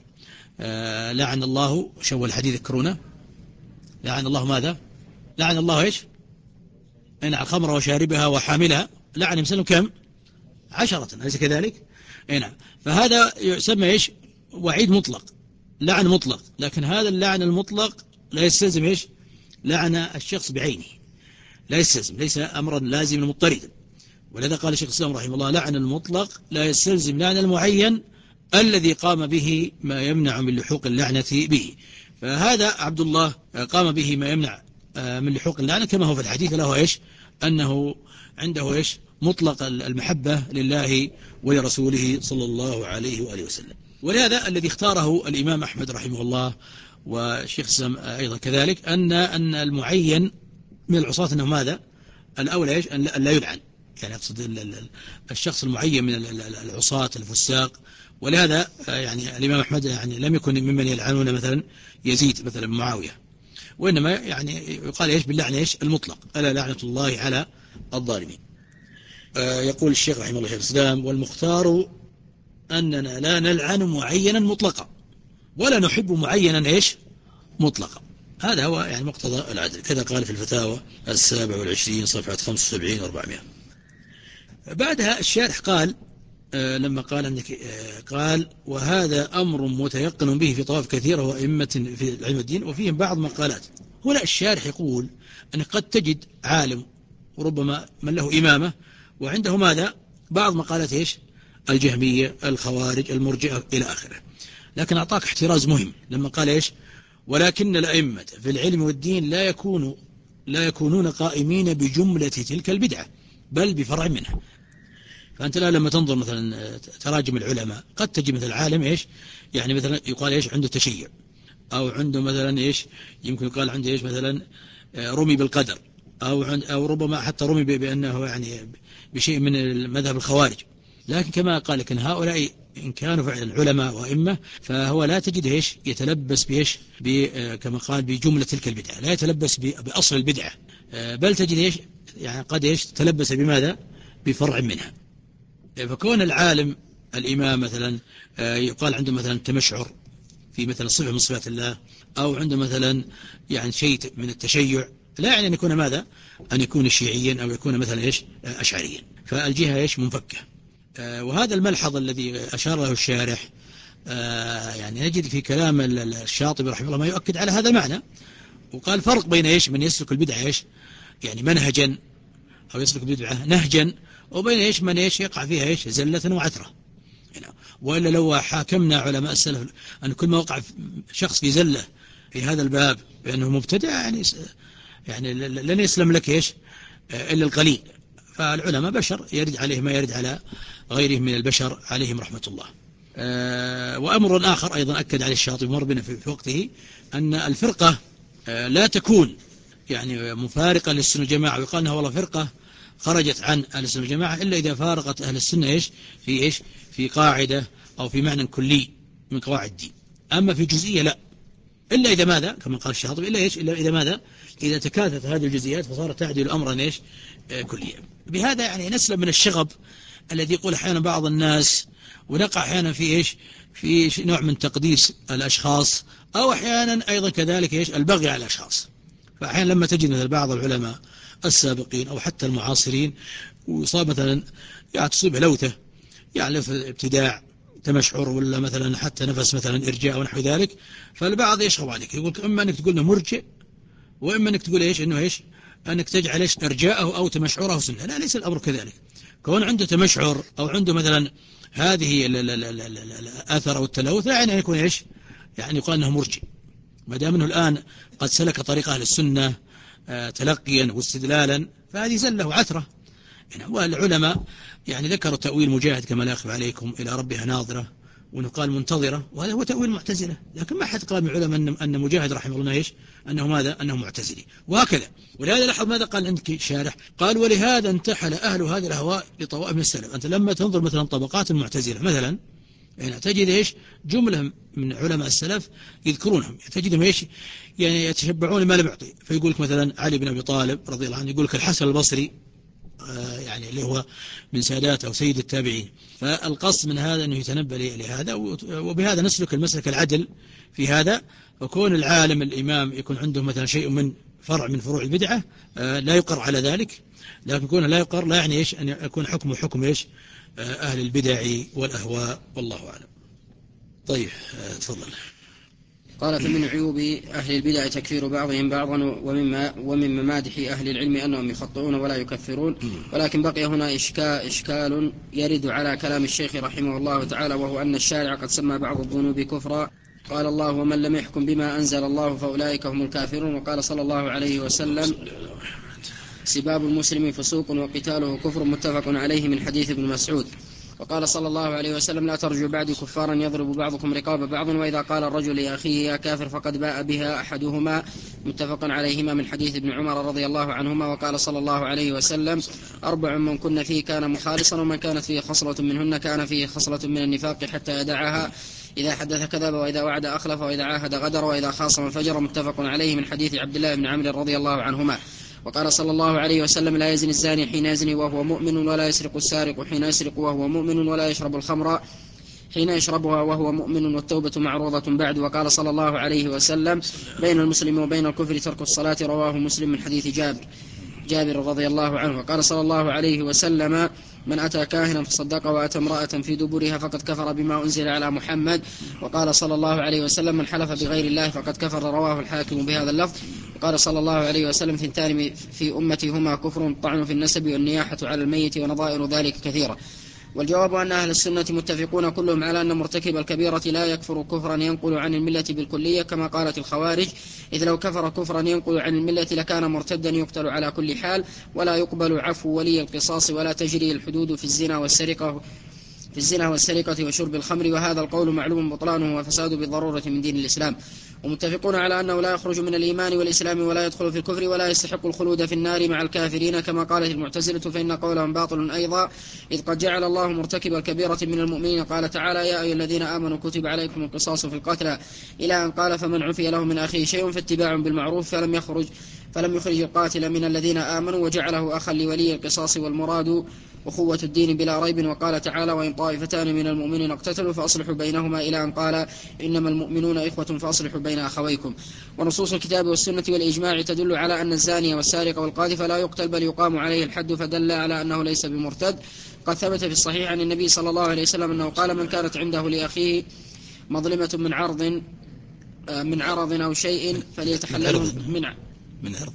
لعن الله شو الحديث ذكرونا، لعن الله ماذا؟ لعن الله إيش؟ لعن الخمر وشاربها وحاملها، لعن مثلا كم؟ عشرة، أليس كذلك؟ نعم، فهذا يسمى إيش؟ وعيد مطلق، لعن مطلق، لكن هذا اللعن المطلق لا يستلزم إيش؟ لعن الشخص بعينه، لا يستلزم، ليس أمرا لازما مضطردا. ولذا قال شيخ الإسلام رحمه الله: لعن المطلق لا يستلزم لعن المعين الذي قام به ما يمنع من لحوق اللعنة به. فهذا عبد الله قام به ما يمنع من لحوق اللعنة، كما هو في الحديث له إيش؟ أنه عنده إيش؟ مطلق المحبة لله ولرسوله صلى الله عليه وآله وسلم. ولهذا الذي اختاره الإمام أحمد رحمه الله وشيخ الإسلام أيضا كذلك أن أن المعين من العصاة أنه ماذا؟ الأولى إيش؟ أن لا يلعن، يعني أقصد الشخص المعين من العصاة الفساق. ولهذا يعني الإمام أحمد يعني لم يكن ممن يلعنون مثلا يزيد مثلا معاوية، وإنما يعني يقال إيش؟ باللعن إيش؟ المطلق، ألا لعنة الله على الظالمين. يقول الشيخ رحمه الله شيخ الإسلام: والمختار أننا لا نلعن معينا مطلقا ولا نحب معينا إيش؟ مطلقا. هذا هو يعني مقتضى العدل، كذا قال في الفتاوى السابع والعشرين صفحة خمسة وسبعين وأربعمائة. بعدها الشارح قال آه لما قال أنك آه قال: وهذا أمر متيقن به في طوائف كثيرة وأئمة في علم الدين وفيهم بعض مقالات. هنا الشارح يقول أن قد تجد عالم وربما من له إمامة وعنده ماذا؟ بعض مقالات إيش؟ الجهمية، الخوارج، المرجئة إلى آخره، لكن أعطاك احتراز مهم لما قال إيش؟ ولكن الأئمة في العلم والدين لا يكونوا لا يكونون قائمين بجملة تلك البدعة بل بفرع منها. فأنت لا لما تنظر مثلا تراجم العلماء قد تجي مثل عالم إيش؟ يعني مثلا يقال إيش؟ عنده تشيع، أو عنده مثلا إيش؟ يمكن يقال عنده إيش؟ مثلا رمي بالقدر، أو عند أو ربما حتى رمي بأنه يعني بشيء من المذهب الخوارج. لكن كما قال لك إن هؤلاء إن كانوا فعلا علماء وأئمة فهو لا تجد إيش؟ يتلبس بإيش؟ كما قال بجملة تلك البدعة، لا يتلبس بأصل البدعة، بل تجد إيش؟ يعني قد إيش؟ تلبس بماذا؟ بفرع منها. فكون العالم الإمام مثلا يقال عنده مثلا تمشعر في مثلا صفة من صفات الله، أو عنده مثلا يعني شيء من التشيع، لا يعني أن يكون ماذا؟ أن يكون شيعيا أو يكون مثلا إيش؟ أشعريا، فالجهة إيش؟ منفكة. وهذا الملحظ الذي أشار له الشارح يعني نجد في كلام الشاطبي رحمه الله ما يؤكد على هذا المعنى، وقال فرق بين إيش؟ من يسلك البدعة إيش؟ يعني منهجا أو يسلك البدعة نهجا، وبين إيش؟ من إيش؟ يقع فيها إيش؟ زلة وعثرة. وإلا لو حاكمنا علماء السلف أن كل ما وقع شخص في زلة في هذا الباب بأنه مبتدع يعني يعني لن يسلم لك إيش؟ إلا القليل. فالعلماء بشر يرد عليه ما يرد على غيرهم من البشر عليهم رحمة الله. وأمر آخر أيضا أكد عليه الشاطبي مر بنا في وقته أن الفرقة لا تكون يعني مفارقة للسنة والجماعة، ويقال أنها والله فرقة خرجت عن أهل السنة والجماعة إلا إذا فارقت أهل السنة إيش؟ في إيش؟ في قاعدة أو في معنى كلي من قواعد الدين. أما في جزئية لا، إلا إذا ماذا كما قال الشاطبي، إلا إيش، إلا إذا ماذا، إذا تكاثرت هذه الجزئيات فصارت تعدل أمرا إيش آه كليا. بهذا يعني نسلم من الشغب الذي يقول أحيانا بعض الناس، ونقع أحيانا في إيش، في نوع من تقديس الأشخاص، أو أحيانا أيضا كذلك إيش البغي على الأشخاص. فأحيانا لما تجد مثل بعض العلماء السابقين أو حتى المعاصرين ويصاب مثلا يعني تصيبه لوثة، يعني في ابتداع تمشعر ولا مثلا حتى نفس مثلا إرجاء ونحو ذلك، فالبعض يشغب عليك يقول إما أنك تقول إنه مرجئ، وإما أنك تقول إيش إنه إيش أنك تجعل إيش إرجاءه أو تمشعره سنة. لا، ليس الأمر كذلك. كون عنده تمشعر أو عنده مثلا هذه الأثر أو التلوث لا يعني أن يكون إيش يعني يقال أنه مرجئ، ما دام أنه الآن قد سلك طريق أهل السنة تلقيا واستدلالا، فهذه زلة وعثرة. يعني والعلماء يعني ذكروا تأويل مجاهد كما لا يخفى عليكم إلى ربها ناظرة، وأنه قال منتظرة، وهذا هو تأويل معتزلة، لكن ما حد قال من العلماء أن مجاهد رحمه الله إيش أنه ماذا، أنه معتزلي، وهكذا. ولهذا لاحظ ماذا قال عندك شارح، قال ولهذا انتحل أهل هذه الأهواء لطوائف من السلف. أنت لما تنظر مثلا طبقات المعتزلة مثلا، يعني تجد إيش جملة من علماء السلف يذكرونهم، تجدهم إيش يعني يتشبعون ما لم يعطي. فيقول لك مثلا علي بن أبي طالب رضي الله عنه، يقول لك الحسن البصري يعني اللي هو من سادات أو سيد التابعين. فالقصد من هذا أنه يتنبه لهذا، وبهذا نسلك المسلك العدل في هذا. وكون العالم الإمام يكون عنده مثلا شيء من فرع من فروع البدعة لا يقر على ذلك، لكن يكون لا يقر لا يعني إيش أن يكون حكمه حكم إيش أهل البدع والأهواء، والله أعلم. طيب تفضل. قال فمن عيوب أهل البدع تكفير بعضهم بعضا، ومما ومن ممادح أهل العلم أنهم يخطئون ولا يكفرون. ولكن بقي هنا إشكال, إشكال يرد على كلام الشيخ رحمه الله تعالى، وهو أن الشارع قد سمى بعض الذنوب كفرا. قال الله ومن لم يحكم بما أنزل الله فأولئك هم الكافرون. وقال صلى الله عليه وسلم سباب المسلم فسوق وقتاله كفر، متفق عليه من حديث ابن مسعود. وقال صلى الله عليه وسلم لا ترجعوا بعدي كفارا يضرب بعضكم رقاب بعض، وإذا قال الرجل لأخيه يا كافر فقد باء بها أحدهما، متفق عليهما من حديث ابن عمر رضي الله عنهما. وقال صلى الله عليه وسلم أربع من كن فيه كان مخالصا، ومن كانت فيه خصلة منهن كان فيه خصلة من النفاق حتى يدعها، إذا حدث كذب، وإذا وعد أخلف، وإذا عاهد غدر، وإذا خاصم فجر، متفق عليه من حديث عبد الله بن عمرو رضي الله عنهما. وقال صلى الله عليه وسلم لا يزني الزاني حين يزني وهو مؤمن، ولا يسرق السارق حين يسرق وهو مؤمن، ولا يشرب الخمر حين يشربها وهو مؤمن، والتوبة معروضة بعد. وقال صلى الله عليه وسلم بين المسلم وبين الكفر ترك الصلاة، رواه مسلم من حديث جابر جابر رضي الله عنه. وقال صلى الله عليه وسلم من أتى كاهنا فصدق وأتى امرأة في دبرها فقد كفر بما أنزل على محمد. وقال صلى الله عليه وسلم من حلف بغير الله فقد كفر، رواه الحاكم بهذا اللفظ. وقال صلى الله عليه وسلم ثنتان في أمتي هما كفر، الطعن في النسب والنياحة على الميت ونظائر ذلك كثيرة. والجواب أن أهل السنة متفقون كلهم على أن مرتكب الكبيرة لا يكفر كفرا ينقل عن الملة بالكلية كما قالت الخوارج، إذ لو كفر كفرا ينقل عن الملة لكان مرتدا يقتل على كل حال، ولا يقبل عفو ولي القصاص، ولا تجري الحدود في الزنا والسرقة في الزنا والسرقة وشرب الخمر. وهذا القول معلوم بطلانه وفساد بالضرورة من دين الإسلام. ومتفقون على أنه لا يخرج من الإيمان والإسلام ولا يدخل في الكفر ولا يستحق الخلود في النار مع الكافرين كما قالت المعتزلة، فإن قولهم باطل أيضا، إذ قد جعل الله مرتكب الكبيرة من المؤمنين. قال تعالى يا أيها الذين آمنوا كتب عليكم القصاص في القتلى، إلى أن قال فمن عفي له من أخيه شيء فاتباع بالمعروف، فلم يخرج فلم يخرج القاتل من الذين آمنوا وجعله أخا لولي القصاص، والمراد أخوة الدين بلا ريب. وقال تعالى وإن طائفتان من المؤمنين اقتتلوا فأصلحوا بينهما، إلى أن قال إنما المؤمنون إخوة فأصلحوا بين أخويكم. ونصوص الكتاب والسنة والإجماع تدل على أن الزاني والسارق والقاذف لا يقتل بل يقام عليه الحد، فدل على أنه ليس بمرتد. قد ثبت في الصحيح عن النبي صلى الله عليه وسلم أنه قال من كانت عنده لأخيه مظلمة من عرض من عرض أو شيء فليتحلله من من عرض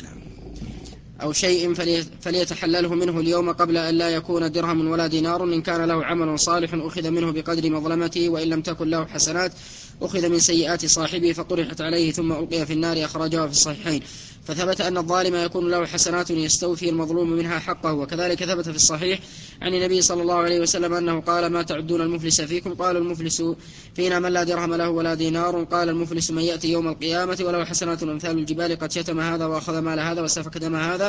أو شيء فليتحلله منه اليوم قبل أن لا يكون درهم ولا دينار، إن كان له عمل صالح أخذ منه بقدر مظلمته، وإن لم تكن له حسنات أخذ من سيئات صاحبه فطرحت عليه ثم ألقي في النار، أخرجه في الصحيحين. فثبت أن الظالم يكون له حسنات يستوفي المظلوم منها حقه. وكذلك ثبت في الصحيح عن النبي صلى الله عليه وسلم أنه قال ما تعدون المفلس فيكم؟ قال المفلس فينا من لا درهم له ولا دينار. قال المفلس من يأتي يوم القيامة وله حسنات أمثال الجبال قد شتم هذا وأخذ مال هذا وسفك دم هذا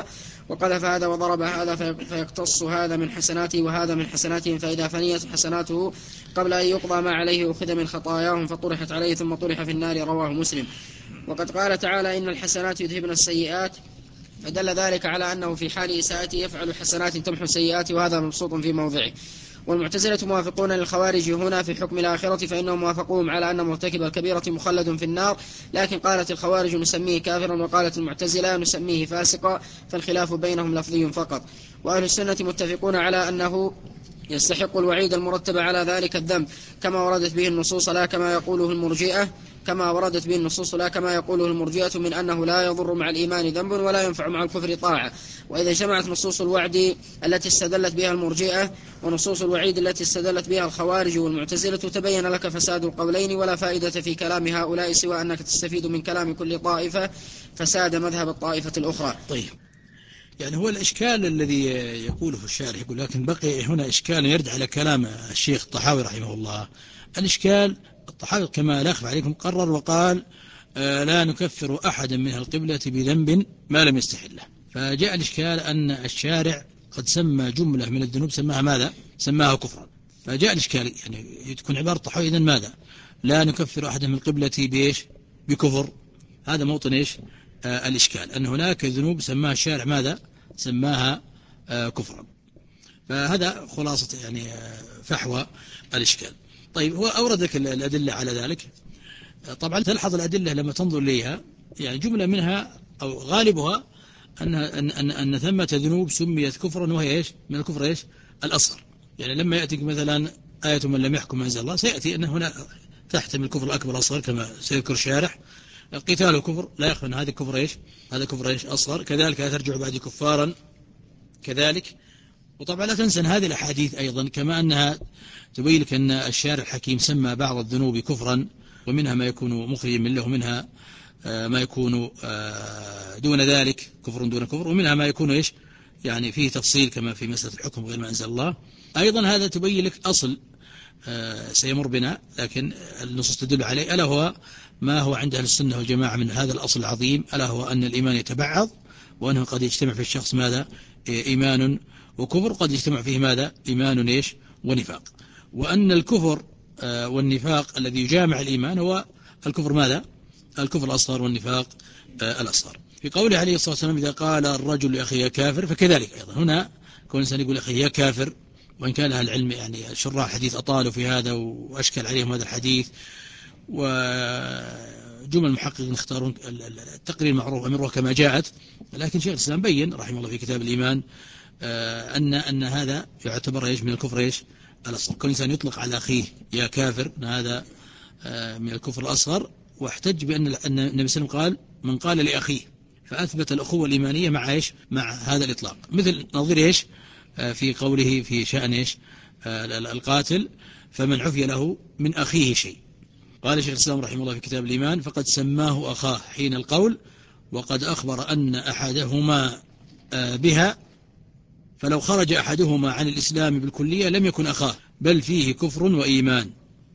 هذا وقذف هذا وضرب هذا فيقتص هذا من حسناته وهذا من حسناتهم، فإذا فنيت حسناته قبل أن يقضى ما عليه أخذ من خطاياهم فطرحت عليه ثم طرح في النار. رواه مسلم. وقد قال تعالى إن الحسنات يذهبن السيئات، فدل ذلك على أنه في حال إساءته يفعل حسنات تمحو السيئات، وهذا مبسوط في موضعه. والمعتزلة موافقون للخوارج هنا في حكم الآخرة، فإنهم موافقوهم على أن مرتكب الكبيرة مخلد في النار، لكن قالت الخوارج نسميه كافرا، وقالت المعتزلة نسميه فاسقا، فالخلاف بينهم لفظي فقط. وأهل السنة متفقون على أنه يستحق الوعيد المرتب على ذلك الذنب كما وردت به النصوص لا كما يقوله المرجئة كما وردت به النصوص لا كما يقوله المرجئة من أنه لا يضر مع الإيمان ذنب ولا ينفع مع الكفر طاعة. وإذا جمعت نصوص الوعد التي استدلت بها المرجئة ونصوص الوعيد التي استدلت بها الخوارج والمعتزلة تبين لك فساد القولين، ولا فائدة في كلام هؤلاء سوى أنك تستفيد من كلام كل طائفة فساد مذهب الطائفة الأخرى. طيب، يعني هو الإشكال الذي يقوله الشارح، يقول لكن بقي هنا إشكال يرد على كلام الشيخ الطحاوي رحمه الله. الإشكال الطحاوي كما لا أخفى عليكم قرر وقال آه لا نكفر أحدا من القبلة بذنب ما لم يستحله. فجاء الإشكال أن الشارع قد سمى جملة من الذنوب سماها ماذا؟ سماها كفرا. فجاء الإشكال يعني تكون عبارة الطحاوي إذن ماذا؟ لا نكفر أحدا من القبلة بإيش؟ بكفر. هذا موطن إيش؟ آه الإشكال أن هناك ذنوب سماها الشارع ماذا؟ سماها آه كفرا. فهذا خلاصة يعني آه فحوى الإشكال. طيب، هو أوردك الأدلة على ذلك. طبعا تلحظ الأدلة لما تنظر إليها يعني جملة منها أو غالبها أن أن أن, أن ثمة ذنوب سميت كفرا وهي إيش؟ من الكفر إيش؟ الأصغر. يعني لما يأتيك مثلا آية من لم يحكم ما أنزل الله سيأتي أن هنا تحتمل الكفر الأكبر والأصغر كما سيذكر الشارح. قتال الكفر لا يخفى أن هذا كفر إيش؟ هذا كفر إيش؟ أصغر. كذلك لا ترجع بعد كفارا كذلك. وطبعا لا تنسى هذه الأحاديث أيضا كما أنها تبين لك أن الشارع الحكيم سمى بعض الذنوب كفرا، ومنها ما يكون مخرجا من له، ومنها ما يكون دون ذلك كفر دون كفر، ومنها ما يكون إيش؟ يعني فيه تفصيل كما في مسألة الحكم غير ما أنزل الله. أيضا هذا تبين لك أصل سيمر بنا لكن النصوص تدل عليه، ألا هو ما هو عند أهل السنة والجماعة من هذا الأصل العظيم، ألا هو أن الإيمان يتبعض، وأنه قد يجتمع في الشخص ماذا؟ إيمان وكفر، قد يجتمع فيه ماذا؟ إيمان إيش؟ ونفاق. وأن الكفر والنفاق الذي يجامع الإيمان هو الكفر ماذا؟ الكفر الأصغر والنفاق الأصغر. في قوله عليه الصلاة والسلام إذا قال الرجل لأخيه يا كافر، فكذلك أيضا هنا كون الإنسان يقول أخيه يا كافر، وإن كان أهل العلم يعني شراح الحديث أطالوا في هذا وأشكل عليهم هذا الحديث، وجمل المحققين اختارون التقرير المعروف أمره كما جاءت، لكن شيخ الإسلام بين رحمه الله في كتاب الإيمان أن أن هذا يعتبر إيش؟ من الكفر إيش؟ الأصغر. كل إنسان يطلق على أخيه يا كافر هذا من الكفر الأصغر، واحتج بأن النبي صلى الله عليه وسلم قال من قال لأخيه، فأثبت الأخوة الإيمانية مع إيش؟ مع هذا الإطلاق. مثل نظير إيش؟ في قوله في شأن إيش؟ القاتل فمن عفي له من أخيه شيء. قال شيخ الإسلام رحمه الله في كتاب الإيمان فقد سماه أخاه حين القول، وقد أخبر أن أحدهما بها، فلو خرج أحدهما عن الإسلام بالكلية لم يكن أخاه بل فيه كفر وإيمان.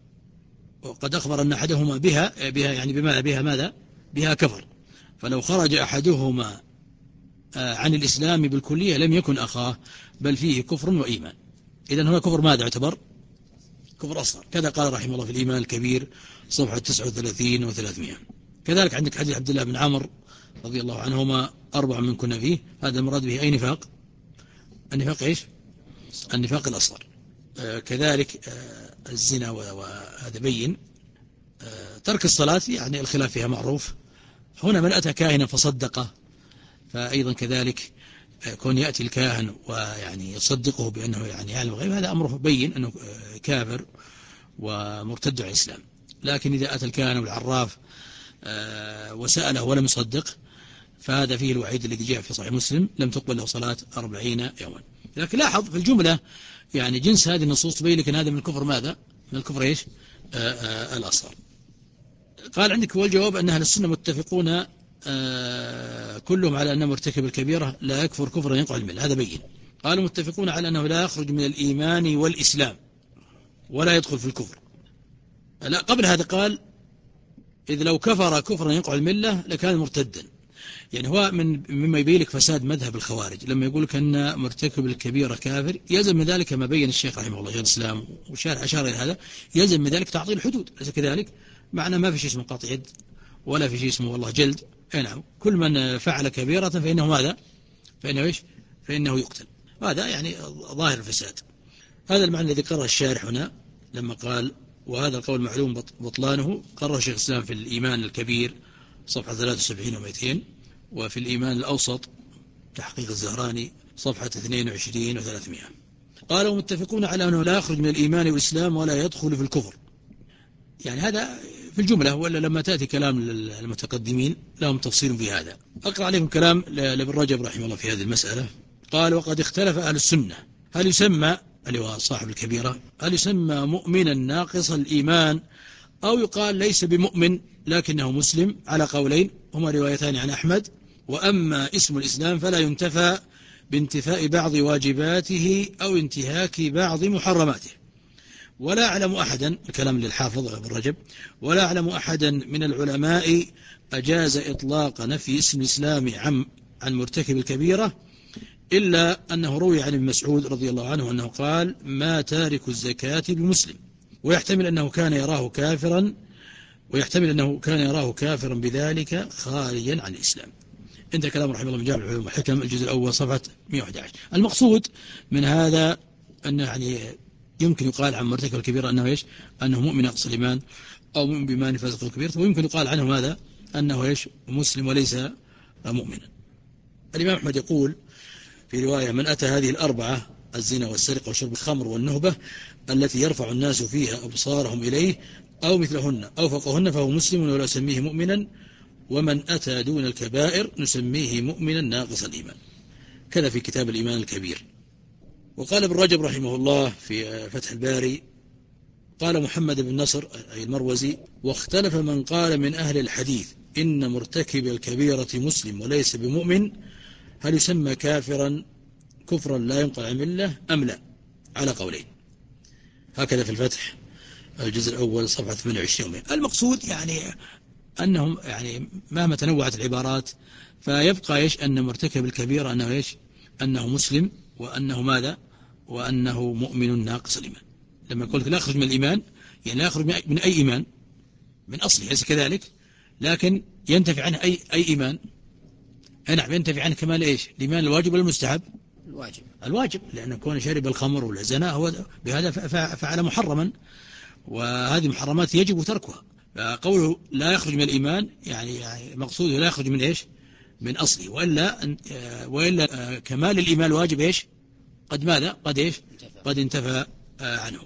وقد أخبر أن أحدهما بها بها يعني بما بها ماذا؟ بها كفر، فلو خرج أحدهما عن الإسلام بالكلية لم يكن أخاه بل فيه كفر وإيمان. إذن هنا كفر ماذا يعتبر؟ كفر أصغر. كذا قال رحمه الله في الإيمان الكبير صفحة تسعة وثلاثين وثلاثمائة. كذلك عندك حديث عبد الله بن عمرو رضي الله عنهما أربع من كنا فيه، هذا المراد به أي نفاق؟ النفاق إيش؟ النفاق الأصغر. آه كذلك آه الزنا، وهذا بين. آه ترك الصلاة يعني الخلاف فيها معروف. هنا من أتى كاهنا فصدقه، فأيضا كذلك آه كون يأتي الكاهن ويعني يصدقه بأنه يعني يعلم الغيب، هذا أمره بين أنه آه كافر ومرتد عن الإسلام. لكن إذا أتى الكاهن والعراف آه وسأله ولم يصدق، فهذا فيه الوعيد الذي جاء في صحيح مسلم لم تقبل له صلاة أربعين يوما. لكن لاحظ في الجملة يعني جنس هذه النصوص تبين لك أن هذا من الكفر ماذا؟ من الكفر إيش؟ آآ آآ الأصغر. قال عندك والجواب أن أهل السنة متفقون كلهم على أن مرتكب الكبيرة لا يكفر كفرا ينقع الملة، هذا بين. قالوا متفقون على أنه لا يخرج من الإيمان والإسلام ولا يدخل في الكفر. لا، قبل هذا قال إذ لو كفر كفرا ينقع الملة لكان مرتدا. يعني هو من مما يبين لك فساد مذهب الخوارج لما يقول لك أن مرتكب الكبيرة كافر، يلزم من ذلك ما بين الشيخ رحمه الله شيخ الإسلام وشارع أشار إلى هذا، يلزم من ذلك تعطيل الحدود، ليس كذلك؟ معنى ما في شيء اسمه قطع يد ولا في شيء اسمه والله جلد. أي نعم، كل من فعل كبيرة فإنه ماذا؟ فإنه إيش؟ فإنه يقتل. هذا يعني ظاهر الفساد. هذا المعنى الذي قرر الشارح هنا لما قال وهذا القول معلوم بطلانه، قرر شيخ الإسلام في الإيمان الكبير صفحة ثلاثة وسبعين ومئتين، وفي الإيمان الأوسط تحقيق الزهراني صفحة اثنين وعشرين وثلاثمائة. قالوا متفقون على أنه لا يخرج من الإيمان والإسلام ولا يدخل في الكفر. يعني هذا في الجملة، ولا لما تأتي كلام المتقدمين لهم تفصيل في هذا. أقرأ عليكم كلام لابن رجب رحمه الله في هذه المسألة. قال وقد اختلف أهل السنة هل يسمى اللي هو صاحب الكبيرة هل يسمى مؤمنا ناقص الإيمان أو يقال ليس بمؤمن لكنه مسلم، على قولين هما روايتان عن أحمد. وأما اسم الإسلام فلا ينتفى بانتفاء بعض واجباته أو انتهاك بعض محرماته. ولا أعلم أحدا، الكلام للحافظ ابن رجب، ولا أعلم أحدا من العلماء أجاز إطلاق نفي اسم الإسلام عن عن مرتكب الكبيرة إلا أنه روي عن ابن مسعود رضي الله عنه أنه قال ما تارك الزكاة بمسلم، ويحتمل أنه كان يراه كافرا ويحتمل أنه كان يراه كافرا بذلك خارجا عن الإسلام. انت كلام رحمه الله من جامع العلوم والحكم الجزء الأول صفحة مئة وأحد عشر. المقصود من هذا أنه يعني يمكن يقال عن مرتكب الكبيرة أنه إيش؟ أنه مؤمن ناقص الإيمان أو مؤمن بما نفذ الكبيرة، ويمكن يقال عنه ماذا؟ أنه إيش؟ مسلم وليس مؤمنا. الإمام أحمد يقول في رواية من أتى هذه الأربعة الزنا والسرقة وشرب الخمر والنهبة التي يرفع الناس فيها أبصارهم إليه أو مثلهن أو فوقهن فهو مسلم ولا نسميه مؤمنا، ومن أتى دون الكبائر نسميه مؤمنا ناقص الإيمان. كذا في كتاب الإيمان الكبير. وقال ابن رجب رحمه الله في فتح الباري قال محمد بن نصر أي المروزي واختلف من قال من أهل الحديث إن مرتكب الكبيرة مسلم وليس بمؤمن هل يسمى كافرا كفرا لا ينقل عن الملة أم لا، على قولين. هكذا في الفتح الجزء الأول صفحة ثمانية وعشرين. المقصود يعني أنهم يعني مهما تنوعت العبارات فيبقى إيش؟ أن مرتكب الكبيرة أنه إيش؟ أنه مسلم وأنه ماذا؟ وأنه مؤمن ناقص الإيمان. لما قلت لا يخرج من الإيمان يعني لا يخرج من أي إيمان من أصله، ليس كذلك؟ لكن ينتفع عنه أي أي إيمان. نعم، ينتفع عنه كمال إيش؟ الإيمان الواجب ولا المستحب؟ الواجب. الواجب، لأن كون شرب الخمر والزنا هو بهذا فعل محرما، وهذه محرمات يجب تركها. قوله لا يخرج من الإيمان يعني, يعني مقصوده لا يخرج من إيش؟ من أصله، وإلا وإلا كمال الإيمان الواجب إيش؟ قد ماذا؟ قد إيش؟ قد انتفى عنه.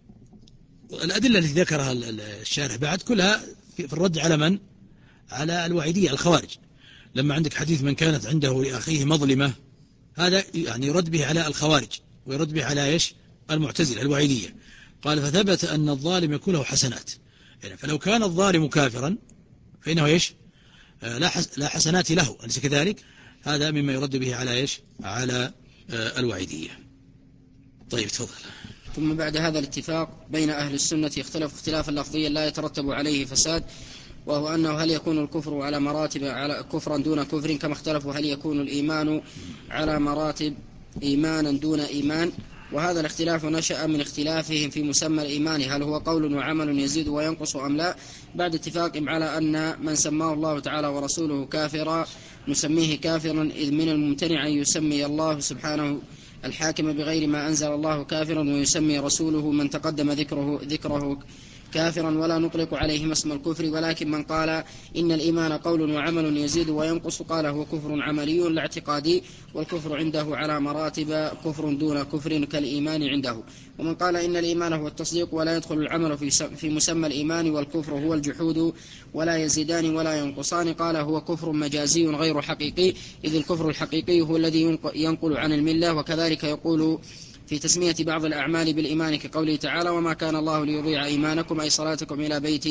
الأدلة التي ذكرها الشارح بعد كلها في الرد على من؟ على الوعيدية الخوارج. لما عندك حديث من كانت عنده لأخيه مظلمة، هذا يعني يرد به على الخوارج ويرد به على إيش؟ المعتزلة الوعيدية. قال فثبت أن الظالم يكون له حسنات، يعني فلو كان الظالم كافرا فإنه إيش؟ لا حسنات له، أليس كذلك؟ هذا مما يرد به على إيش؟ على الوعيدية. طيب تفضل. ثم بعد هذا الاتفاق بين أهل السنة اختلف اختلافا لفظيا لا يترتب عليه فساد، وهو أنه هل يكون الكفر على مراتب على كفرا دون كفر، كما اختلفوا هل يكون الإيمان على مراتب إيمانا دون إيمان. وهذا الاختلاف نشأ من اختلافهم في مسمى الإيمان هل هو قول وعمل يزيد وينقص أم لا، بعد اتفاقهم على أن من سماه الله تعالى ورسوله كافرا نسميه كافرا، إذ من الممتنع أن يسمي الله سبحانه الحاكم بغير ما أنزل الله كافرا ويسمي رسوله من تقدم ذكره, ذكره كافرا، ولا نطلق عليهم اسم الكفر. ولكن من قال إن الإيمان قول وعمل يزيد وينقص قال هو كفر عملي لا اعتقادي، والكفر عنده على مراتب كفر دون كفر كالإيمان عنده. ومن قال إن الإيمان هو التصديق ولا يدخل العمل في مسمى الإيمان والكفر هو الجحود ولا يزيدان ولا ينقصان قال هو كفر مجازي غير حقيقي، إذ الكفر الحقيقي هو الذي ينقل عن الملة. وكذلك يقول في تسمية بعض الأعمال بالإيمان كقوله تعالى وما كان الله ليضيع إيمانكم أي صلاتكم إلى بيت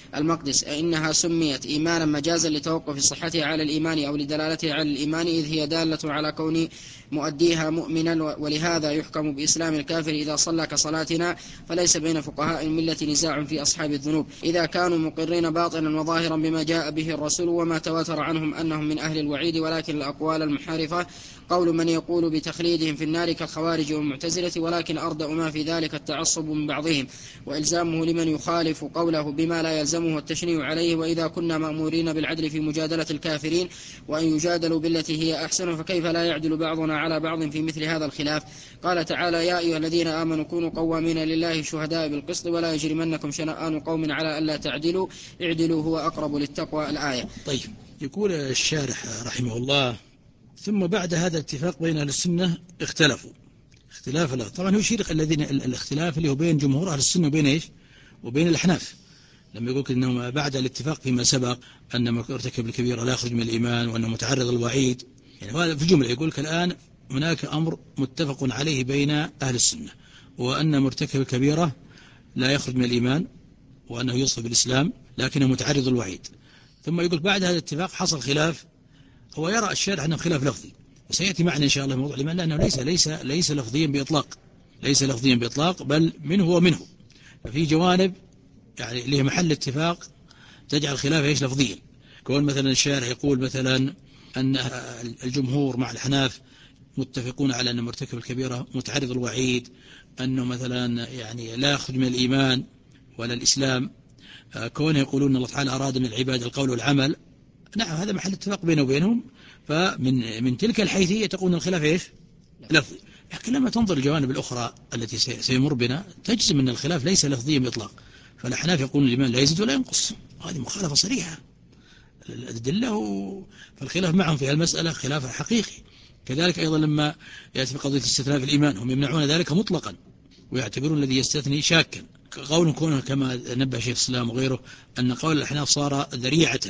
المقدس، إنها سميت إيمانا مجازا لتوقف صحتها على الإيمان أو لدلالتها على الإيمان، إذ هي دالة على كون مؤديها مؤمنا، ولهذا يحكم بإسلام الكافر إذا صلى كصلاتنا، فليس بين فقهاء الملة نزاع في أصحاب الذنوب إذا كانوا مقرين باطنا وظاهرا بما جاء به الرسول وما تواتر عنهم أنهم من أهل الوعيد، ولكن الأقوال المحارفة قول من يقول بتخليدهم في النار كالخوارج والمعتزلة، ولكن أردأ ما في ذلك التعصب من بعضهم وإلزامه لمن يخالف قوله بما لا يلزمه التشنيع عليه، وإذا كنا مأمورين بالعدل في مجادلة الكافرين وأن يجادلوا بالتي هي أحسن، فكيف لا يعدل بعضنا على بعض في مثل هذا الخلاف؟ قال تعالى: يا أيها الذين آمنوا كونوا قوامين لله شهداء بالقسط ولا يجرمنكم شنآن قوم على ألا تعدلوا اعدلوا هو أقرب للتقوى. الآية. طيب، يقول الشارح رحمه الله: ثم بعد هذا الاتفاق بين أهل السنة اختلفوا اختلاف له. طبعا هو يشير الذين الاختلاف اللي هو بين جمهور أهل السنة وبين إيش وبين الأحناف، لما يقول أنه بعد الاتفاق فيما سبق أن من ارتكب الكبيرة لا يخرج من الإيمان وأنه متعرض للوعيد، يعني هذا في الجملة يقول لك الآن هناك أمر متفق عليه بين أهل السنة، وأن مرتكب الكبيرة لا يخرج من الإيمان وأنه يوصف بالإسلام لكنه متعرض للوعيد. ثم يقول بعد هذا الاتفاق حصل خلاف، هو يرى الشارح أنه خلاف لفظي، وسيأتي معنا إن شاء الله موضوع الإيمان، لأنه ليس ليس ليس لفظيا بإطلاق ليس لفظيا بإطلاق بل منه ومنه، ففي جوانب يعني اللي هي محل اتفاق تجعل خلاف ايش لفظيا. كون مثلا الشارح يقول مثلا أن الجمهور مع الحناف متفقون على أن مرتكب الكبيرة متعرض الوعيد، أنه مثلا يعني لا يخرج من الإيمان ولا الإسلام، كونه يقولون الله تعالى أراد من العباد القول والعمل، نعم هذا محل اتفاق بينه وبينهم، فمن من تلك الحيثية تكون الخلاف ايش لفظي. لكن لما تنظر الجوانب الأخرى التي سيمر بنا تجزم أن الخلاف ليس لفظيا بإطلاق. فالأحناف يقولون الإيمان لا يزيد ولا ينقص، هذه مخالفة صريحة الأدلة، فالخلاف معهم في المسألة خلاف حقيقي. كذلك أيضا لما يأتي في قضية استثناء في الإيمان هم يمنعون ذلك مطلقا ويعتبرون الذي يستثني شاكا، قول كونه كما نبه شيخ الإسلام وغيره أن قول الأحناف صار ذريعة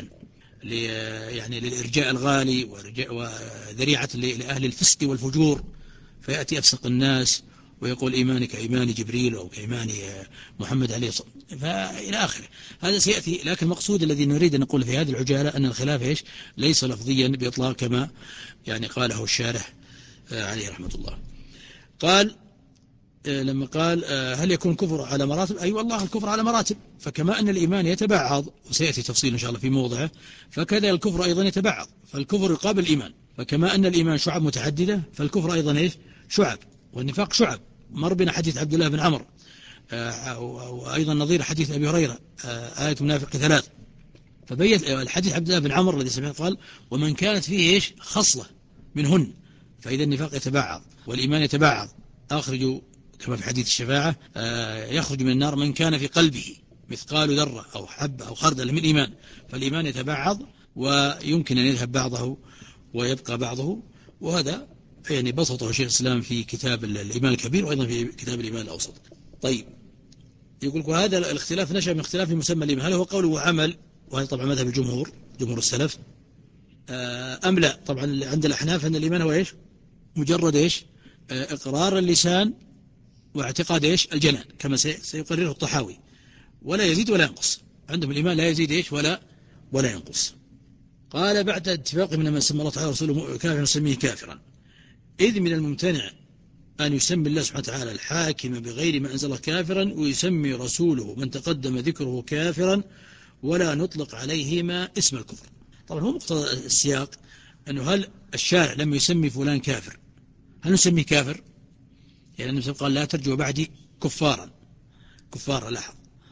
يعني للإرجاء الغالي وذريعة لأهل الفسق والفجور، فيأتي أفسق الناس ويقول إيماني كإيمان جبريل أو كإيمان محمد عليه الصلاة والسلام فإلى آخره. هذا سيأتي، لكن المقصود الذي نريد أن نقول في هذه العجالة أن الخلاف إيش ليس لفظيا بإطلاق كما يعني قاله الشارح عليه رحمة الله. قال لما قال هل يكون كفر على مراتب؟ أي أيوة والله الكفر على مراتب، فكما أن الإيمان يتبعض وسيأتي تفصيل إن شاء الله في موضعه، فكذا الكفر أيضا يتبعض، فالكفر يقابل الإيمان، فكما أن الإيمان شعب متعددة فالكفر أيضا إيش شعب، والنفاق شعب. مر بنا حديث عبد الله بن عمرو وأيضا نظير حديث أبي هريرة آية منافق ثلاث، فبين الحديث عبد الله بن عمرو الذي سمعت قال ومن كانت فيه إيش خصلة منهن فإذا النفاق يتبعض والإيمان يتبعض أخرجوا كما في حديث الشفاعة يخرج من النار من كان في قلبه مثقال ذرة أو حبة أو خردل من إيمان، فالإيمان يتبعض ويمكن أن يذهب بعضه ويبقى بعضه، وهذا يعني بسطه شيخ الإسلام في كتاب الإيمان الكبير وأيضا في كتاب الإيمان الأوسط. طيب يقول وهذا الاختلاف نشأ من اختلاف مسمى الإيمان، هل هو قول وعمل، وهذا طبعا مذهب الجمهور جمهور السلف، أم لا؟ طبعا عند الأحناف أن الإيمان هو إيش مجرد إيش إقرار اللسان واعتقاد إيش الجنان كما سيقرره الطحاوي، ولا يزيد ولا ينقص، عندهم الإيمان لا يزيد إيش ولا ولا ينقص. قال بعد اتفاق من من سمى الله تعالى رسوله كافرا نسميه كافرا، إذ من الممتنع أن يسمي الله سبحانه وتعالى الحاكم بغير ما أنزله كافرا ويسمي رسوله من تقدم ذكره كافرا ولا نطلق عليهما اسم الكفر. طبعا هو مقتضى السياق أنه هل الشارع لما يسمي فلان كافر هل نسميه كافر؟ يعني النبي قال لا ترجوا بعدي كفارا كفارا لاحظ،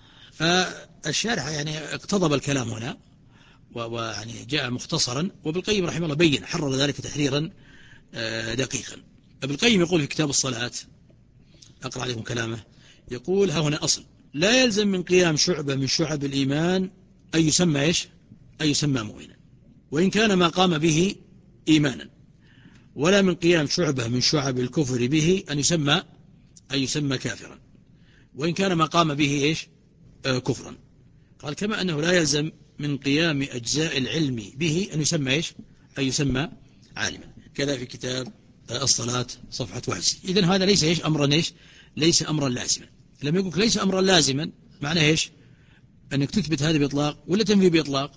فالشارع يعني اقتضب الكلام هنا ويعني جاء مختصرا، وابن القيم رحمه الله بين حرر ذلك تحريرا دقيقا. ابن القيم يقول في كتاب الصلاة أقرأ عليكم كلامه، يقول ها هنا أصل لا يلزم من قيام شعبة من شعب الإيمان أن يسمى إيش أن يسمى مؤمنا وإن كان ما قام به إيمانا، ولا من قيام شعبة من شعب الكفر به أن يسمى أن يسمى كافرا وإن كان ما قام به إيش آه كفرا. قال كما أنه لا يلزم من قيام أجزاء العلم به أن يسمى إيش أن يسمى عالما، كذا في كتاب آه الصلاة صفحة واحد. إذن هذا ليس إيش أمرا إيش ليس أمرا لازما. لما يقول ليس أمرا لازما معناه إيش أنك تثبت هذا بإطلاق ولا تنفي بإطلاق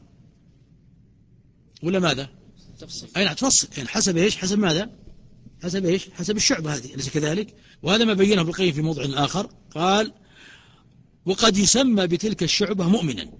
ولا ماذا؟ تفصيل. أي نعم تفصل، يعني حسب إيش؟ حسب ماذا؟ حسب إيش؟ حسب الشعبة هذه، أليس كذلك؟ وهذا ما بينه ابن القيم في موضع آخر، قال وقد يسمى بتلك الشعبة مؤمنا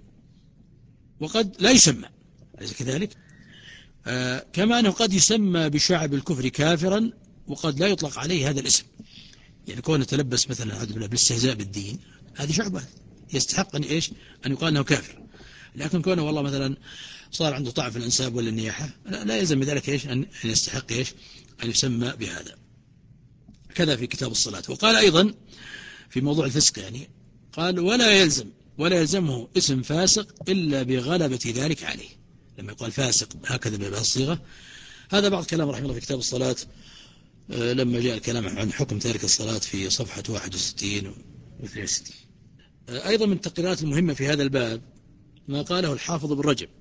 وقد لا يسمى، أليس كذلك؟ آه كما أنه قد يسمى بشعب الكفر كافرا وقد لا يطلق عليه هذا الاسم، يعني كونه تلبس مثلا عبد بالله بالاستهزاء بالدين هذه شعبة يستحق أن إيش؟ أن يقال أنه كافر. لكن كونه والله مثلا صار عنده طعن في الأنساب ولا النياحة لا, لا يلزم ذلك إيش؟ أن يستحق إيش؟ أن يسمى بهذا. كذا في كتاب الصلاة. وقال أيضا في موضوع الفسق، يعني قال ولا يلزم ولا يلزمه اسم فاسق إلا بغلبة ذلك عليه. لما يقال فاسق هكذا بهذه الصيغة، هذا بعض كلام رحمه الله في كتاب الصلاة لما جاء الكلام عن حكم تارك الصلاة في صفحة واحد وستين و اثنين وستين. أيضا من التقريرات المهمة في هذا الباب ما قاله الحافظ ابن رجب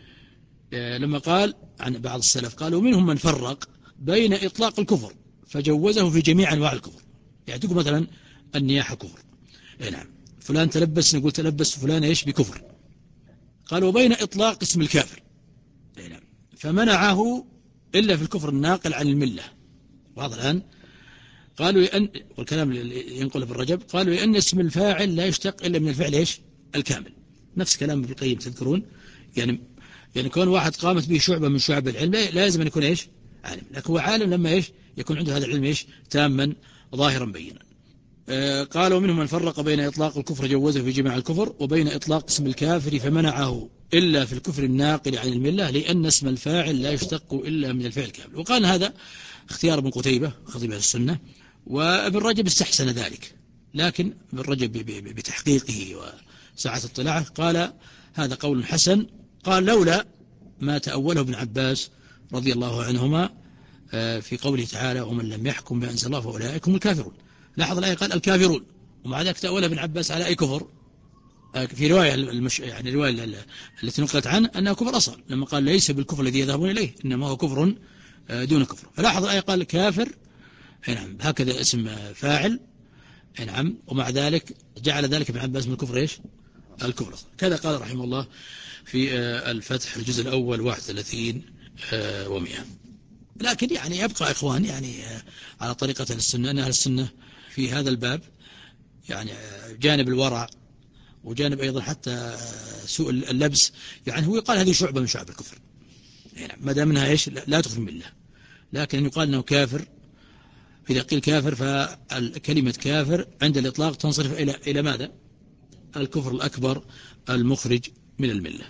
لما قال عن بعض السلف، قالوا منهم من فرق بين إطلاق الكفر فجوزه في جميع أنواع الكفر. يعني تقول مثلا النياحة كفر، نعم فلان تلبس، نقول تلبس فلان إيش بكفر. قالوا وبين إطلاق اسم الكافر، نعم فمنعه إلا في الكفر الناقل عن الملة. واضح الآن؟ قالوا لأن، والكلام ينقل في الرجب، قالوا لأن اسم الفاعل لا يشتق إلا من الفعل إيش؟ الكامل. نفس كلام ابن القيم تذكرون، يعني يعني كون واحد قامت به شعبة من شعب العلم لازم أن يكون إيش؟ عالم. لكن هو عالم لما إيش؟ يكون عنده هذا العلم إيش؟ تاما ظاهرا بينا. آه قالوا منهم من فرق بين إطلاق الكفر جوزه في جميع الكفر وبين إطلاق اسم الكافر فمنعه إلا في الكفر الناقل عن الملة لأن اسم الفاعل لا يشتق إلا من الفعل الكامل. وقال هذا اختيار ابن قتيبة خطيب السنة، وابن رجب استحسن ذلك، لكن ابن رجب بتحقيقه وسعة اطلاعه قال هذا قول حسن. قال لولا ما تأوله ابن عباس رضي الله عنهما في قوله تعالى ومن لم يحكم بأنزل الله فأولئك هم الكافرون. لاحظ الآية قال الكافرون، ومع ذلك تأوله ابن عباس على أي كفر؟ في رواية المش... يعني الرواية التي نقلت عنه أنه كفر أصغر، لما قال ليس بالكفر الذي يذهبون إليه إنما هو كفر دون كفر. فلاحظ الآية قال كافر، نعم هكذا اسم فاعل، نعم ومع ذلك جعل ذلك ابن عباس من الكفر إيش؟ الكفر. كذا قال رحمه الله في الفتح الجزء الأول واحد وثلاثين ومئة. لكن يعني يبقى إخوان يعني على طريقة أهل السنة، أن أهل السنة في هذا الباب يعني جانب الورع وجانب أيضا حتى سوء اللبس، يعني هو يقال هذه شعبة من شعب الكفر، يعني ما دام منها إيش لا تخرج بالله. لكن أن يقال أنه كافر، إذا قيل كافر فالكلمة كافر عند الإطلاق تنصرف إلى إلى ماذا؟ الكفر الأكبر المخرج من الملة.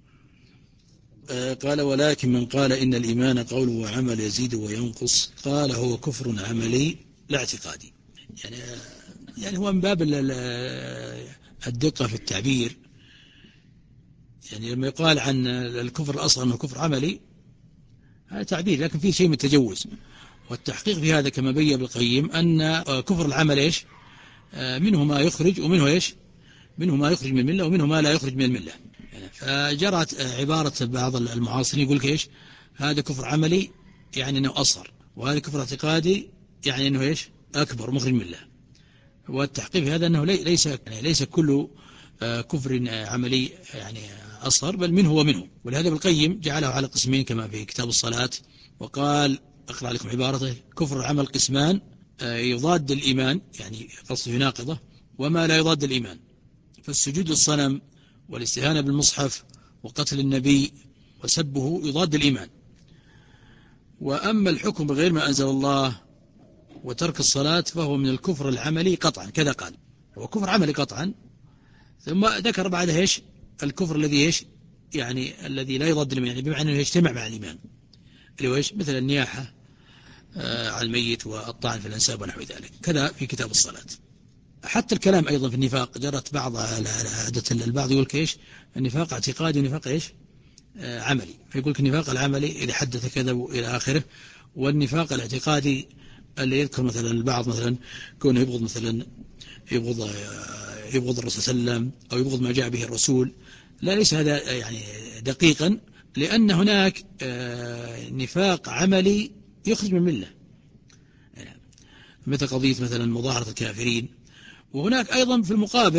قال ولكن من قال إن الإيمان قول وعمل يزيد وينقص قال هو كفر عملي لا اعتقادي. يعني يعني هو من باب الدقة في التعبير، يعني لما يقال عن الكفر الأصغر أنه كفر عملي هذا تعبير، لكن فيه شيء من التجوز. والتحقيق في هذا كما بين ابن القيم أن كفر العمل إيش؟ منه ما يخرج ومنه إيش؟ منه ما يخرج من الملة ومنه ما لا يخرج من الملة. فجرت عبارة بعض المعاصرين يقول إيش؟ هذا كفر عملي يعني أنه أصغر، وهذا كفر اعتقادي يعني أنه إيش؟ أكبر مخرج من الملة. والتحقيق في هذا أنه ليس يعني ليس كل كفر عملي يعني أصغر، بل منه ومنه. ولهذا ابن القيم جعله على قسمين كما في كتاب الصلاة، وقال أقرأ لكم عبارته كفر العمل قسمان يضاد الإيمان يعني قصد يناقضه وما لا يضاد الإيمان، فالسجود للصنم والاستهانة بالمصحف وقتل النبي وسبه يضاد الإيمان. وأما الحكم بغير ما أنزل الله وترك الصلاة فهو من الكفر العملي قطعا، كذا قال هو كفر عملي قطعا. ثم ذكر بعدها إيش؟ الكفر الذي إيش؟ يعني الذي لا يضاد الإيمان، يعني بمعنى أنه يجتمع مع الإيمان، اللي هو إيش؟ مثل النياحة آه على الميت والطعن في الأنساب ونحو ذلك. كذا في كتاب الصلاة. حتى الكلام أيضا في النفاق جرت بعض عادة البعض يقول إيش؟ النفاق اعتقادي ونفاق إيش؟ آه عملي. فيقول النفاق العملي إذا حدث كذا إلى آخره، والنفاق الاعتقادي اللي يذكر مثلا البعض مثلا كونه يبغض مثلا يبغض يبغض الرسول صلى الله عليه وسلم أو يبغض ما جاء به الرسول، لا ليس هذا يعني دقيقا، لأن هناك نفاق عملي يخرج من الملة مثل قضية مثلا مظاهرة الكافرين. وهناك أيضا في المقابل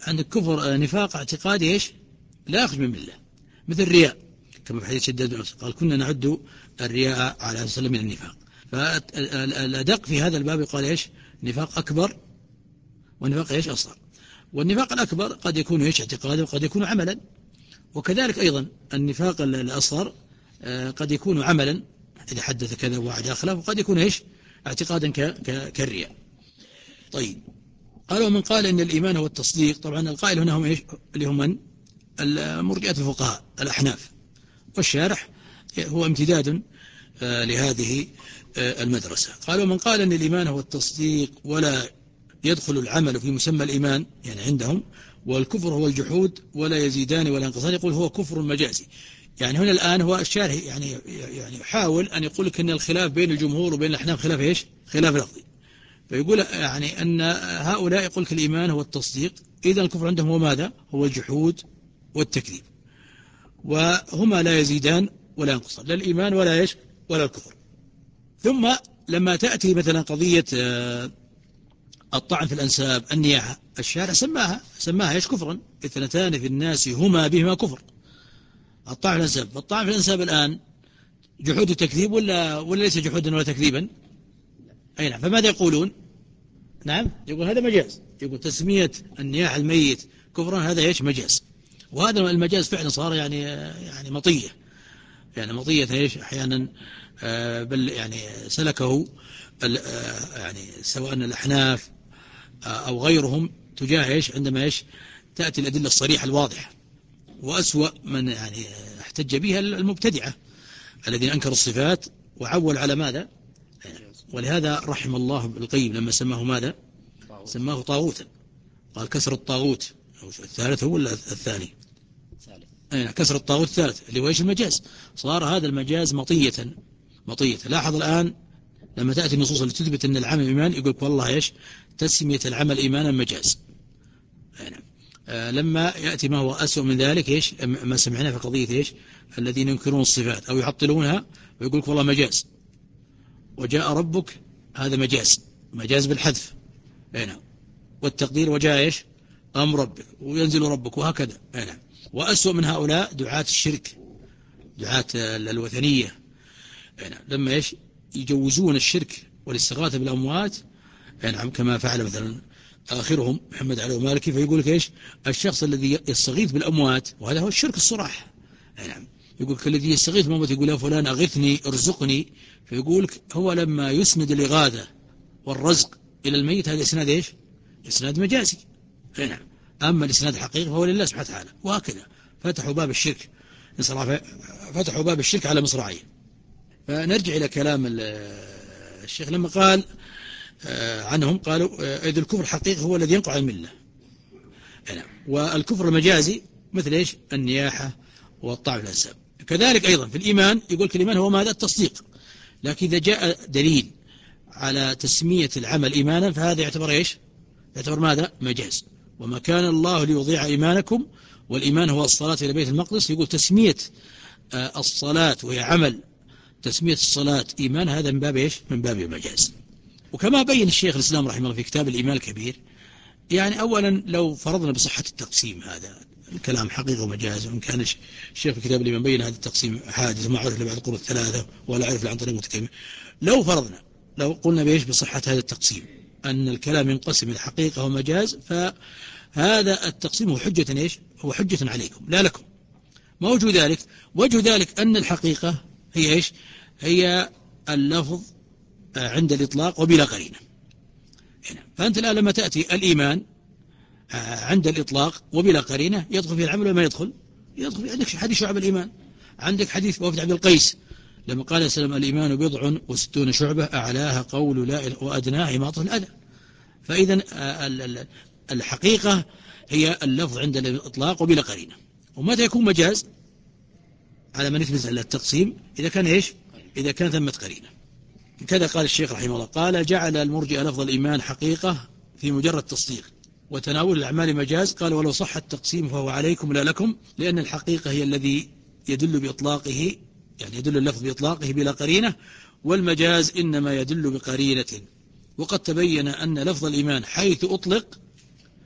عندك كفر نفاق اعتقادي إيش لا يخرج من الملة، مثل الرياء كما في حديث شداد بن أوس قال كنا نعد الرياء على وسلم من النفاق. فالأدق في هذا الباب قال إيش نفاق أكبر ونفاق إيش أصغر. والنفاق الأكبر قد يكون إيش اعتقادا وقد يكون عملا، وكذلك أيضا النفاق الأصغر قد يكون عملا إذا حدث كذا وعد أخلاف، وقد يكون إيش اعتقادا كالرياء. طيب قالوا من قال إن الإيمان هو التصديق، طبعا القائل هنا هم إيش اللي هم من المرجئة الفقهاء الأحناف، والشارح هو امتداد لهذه المدرسة. قالوا من قال إن الإيمان هو التصديق ولا يدخل العمل في مسمى الإيمان يعني عندهم، والكفر هو الجحود ولا يزيدان ولا ينقصان، يقول هو كفر مجازي. يعني هنا الآن هو الشارح يعني يعني يحاول أن يقول لك أن الخلاف بين الجمهور وبين الأحناف خلاف إيش خلاف لفظي، فيقول يعني أن هؤلاء يقول لك الإيمان هو التصديق، إذا الكفر عندهم هو ماذا هو الجحود والتكذيب، وهما لا يزيدان ولا ينقصان، لا الإيمان ولا إيش ولا الكفر. ثم لما تأتي مثلا قضية الطعن في الأنساب النياحة، الشارع سماها سماها إيش كفرا، اثنتان في الناس هما بهما كفر، الطعن في الأنساب. فالطعن في الأنساب الآن جحود وتكذيب ولا ولا ليس جحودا ولا تكذيبا؟ أي نعم. فماذا يقولون؟ نعم يقول هذا مجاز، يقول تسمية النياح الميت كفرا هذا إيش مجاز، وهذا المجاز فعلا صار يعني يعني مطية، يعني مطية إيش أحيانا بل يعني سلكه يعني سواء الأحناف أو غيرهم تجاه إيش عندما إيش تأتي الأدلة الصريحة الواضحة. وأسوأ من يعني احتج بها المبتدعة الذين أنكروا الصفات وعول على ماذا، ولهذا رحم الله ابن القيم لما سماه ماذا سماه طاغوتا، قال كسر الطاغوت الثالث هو الثاني كسر الطاغوت الثالث اللي هو إيش المجاز، صار هذا المجاز مطية مطية. لاحظ الآن لما تأتي النصوص اللي تثبت أن العمل إيمان يقول والله إيش تسمية العمل إيمانا مجاز. يعني آه لما يأتي ما هو أسوأ من ذلك إيش ما سمعنا في قضية إيش الذين ينكرون الصفات أو يعطلونها ويقول والله مجاز، وجاء ربك هذا مجاز مجاز بالحذف هنا، والتقدير وجاء إيش أمر ربك وينزل ربك وهكذا هنا. وأسوأ من هؤلاء دعاة الشرك دعاة الوثنية هنا، لما إيش يجوزون الشرك والاستغاثة بالأموات نعم كما فعل مثلا آخرهم محمد علي ومالكي، فيقول لك إيش الشخص الذي يستغيث بالأموات، وهذا هو الشرك الصراح نعم، يقول لك الذي يستغيث بالأموات يقول يا فلان أغثني ارزقني، فيقول لك هو لما يسند الإغاثة والرزق إلى الميت هذا إسناد إيش إسناد مجازي نعم، أما الإسناد الحقيقي فهو لله سبحانه وتعالى. وهكذا فتحوا باب الشرك فتحوا باب الشرك على مصراعيه. فنرجع إلى كلام الشيخ لما قال عنهم قالوا إذ الكفر حقيقي هو الذي ينقع الملة، والكفر المجازي مثل إيش النياحة والطعن في الأنساب. كذلك أيضا في الإيمان يقول الإيمان هو ماذا التصديق، لكن إذا جاء دليل على تسمية العمل إيمانا فهذا يعتبر إيش يعتبر ماذا مجاز. وما كان الله ليضيع إيمانكم، والإيمان هو الصلاة إلى بيت المقدس، يقول تسمية الصلاة وهي عمل تسمية الصلاة إيمان هذا من باب إيش من باب المجاز. وكما بين الشيخ الإسلام رحمه الله في كتاب الإيمان الكبير، يعني أولا لو فرضنا بصحة التقسيم هذا الكلام حقيقة ومجاز، وإن كان الشيخ في كتاب الإيمان بين هذا التقسيم حادث ما عرف لبعض القرون الثلاثة ولا عرف عن طريق متكلم، لو فرضنا لو قلنا بإيش بصحة هذا التقسيم أن الكلام ينقسم إلى حقيقة ومجاز، فهذا التقسيم هو حجة إيش هو حجة عليكم لا لكم. ما وجه ذلك؟ وجه ذلك أن الحقيقة هي إيش هي اللفظ عند الإطلاق وبلا قرينة. فأنت الآن لما تأتي الإيمان عند الإطلاق وبلا قرينة يدخل في العمل وما يدخل يدخل في عندك حديث شعب الإيمان، عندك حديث وفد عبد القيس لما قال السلام الإيمان بضع وستون شعبة أعلاها قول لا إله وأدناها إماطة الأذى. فإذا الحقيقة هي اللفظ عند الإطلاق وبلا قرينة. ومتى يكون مجاز على من يثبت على التقسيم إذا كان إيش إذا كان ثمة قرينة. كذا قال الشيخ رحمه الله قال جعل المرجئة لفظ الإيمان حقيقة في مجرد تصديق وتناول الأعمال مجاز، قال ولو صح التقسيم فهو عليكم لا لكم، لأن الحقيقة هي الذي يدل بإطلاقه يعني يدل اللفظ بإطلاقه بلا قرينة، والمجاز إنما يدل بقرينة. وقد تبين أن لفظ الإيمان حيث أطلق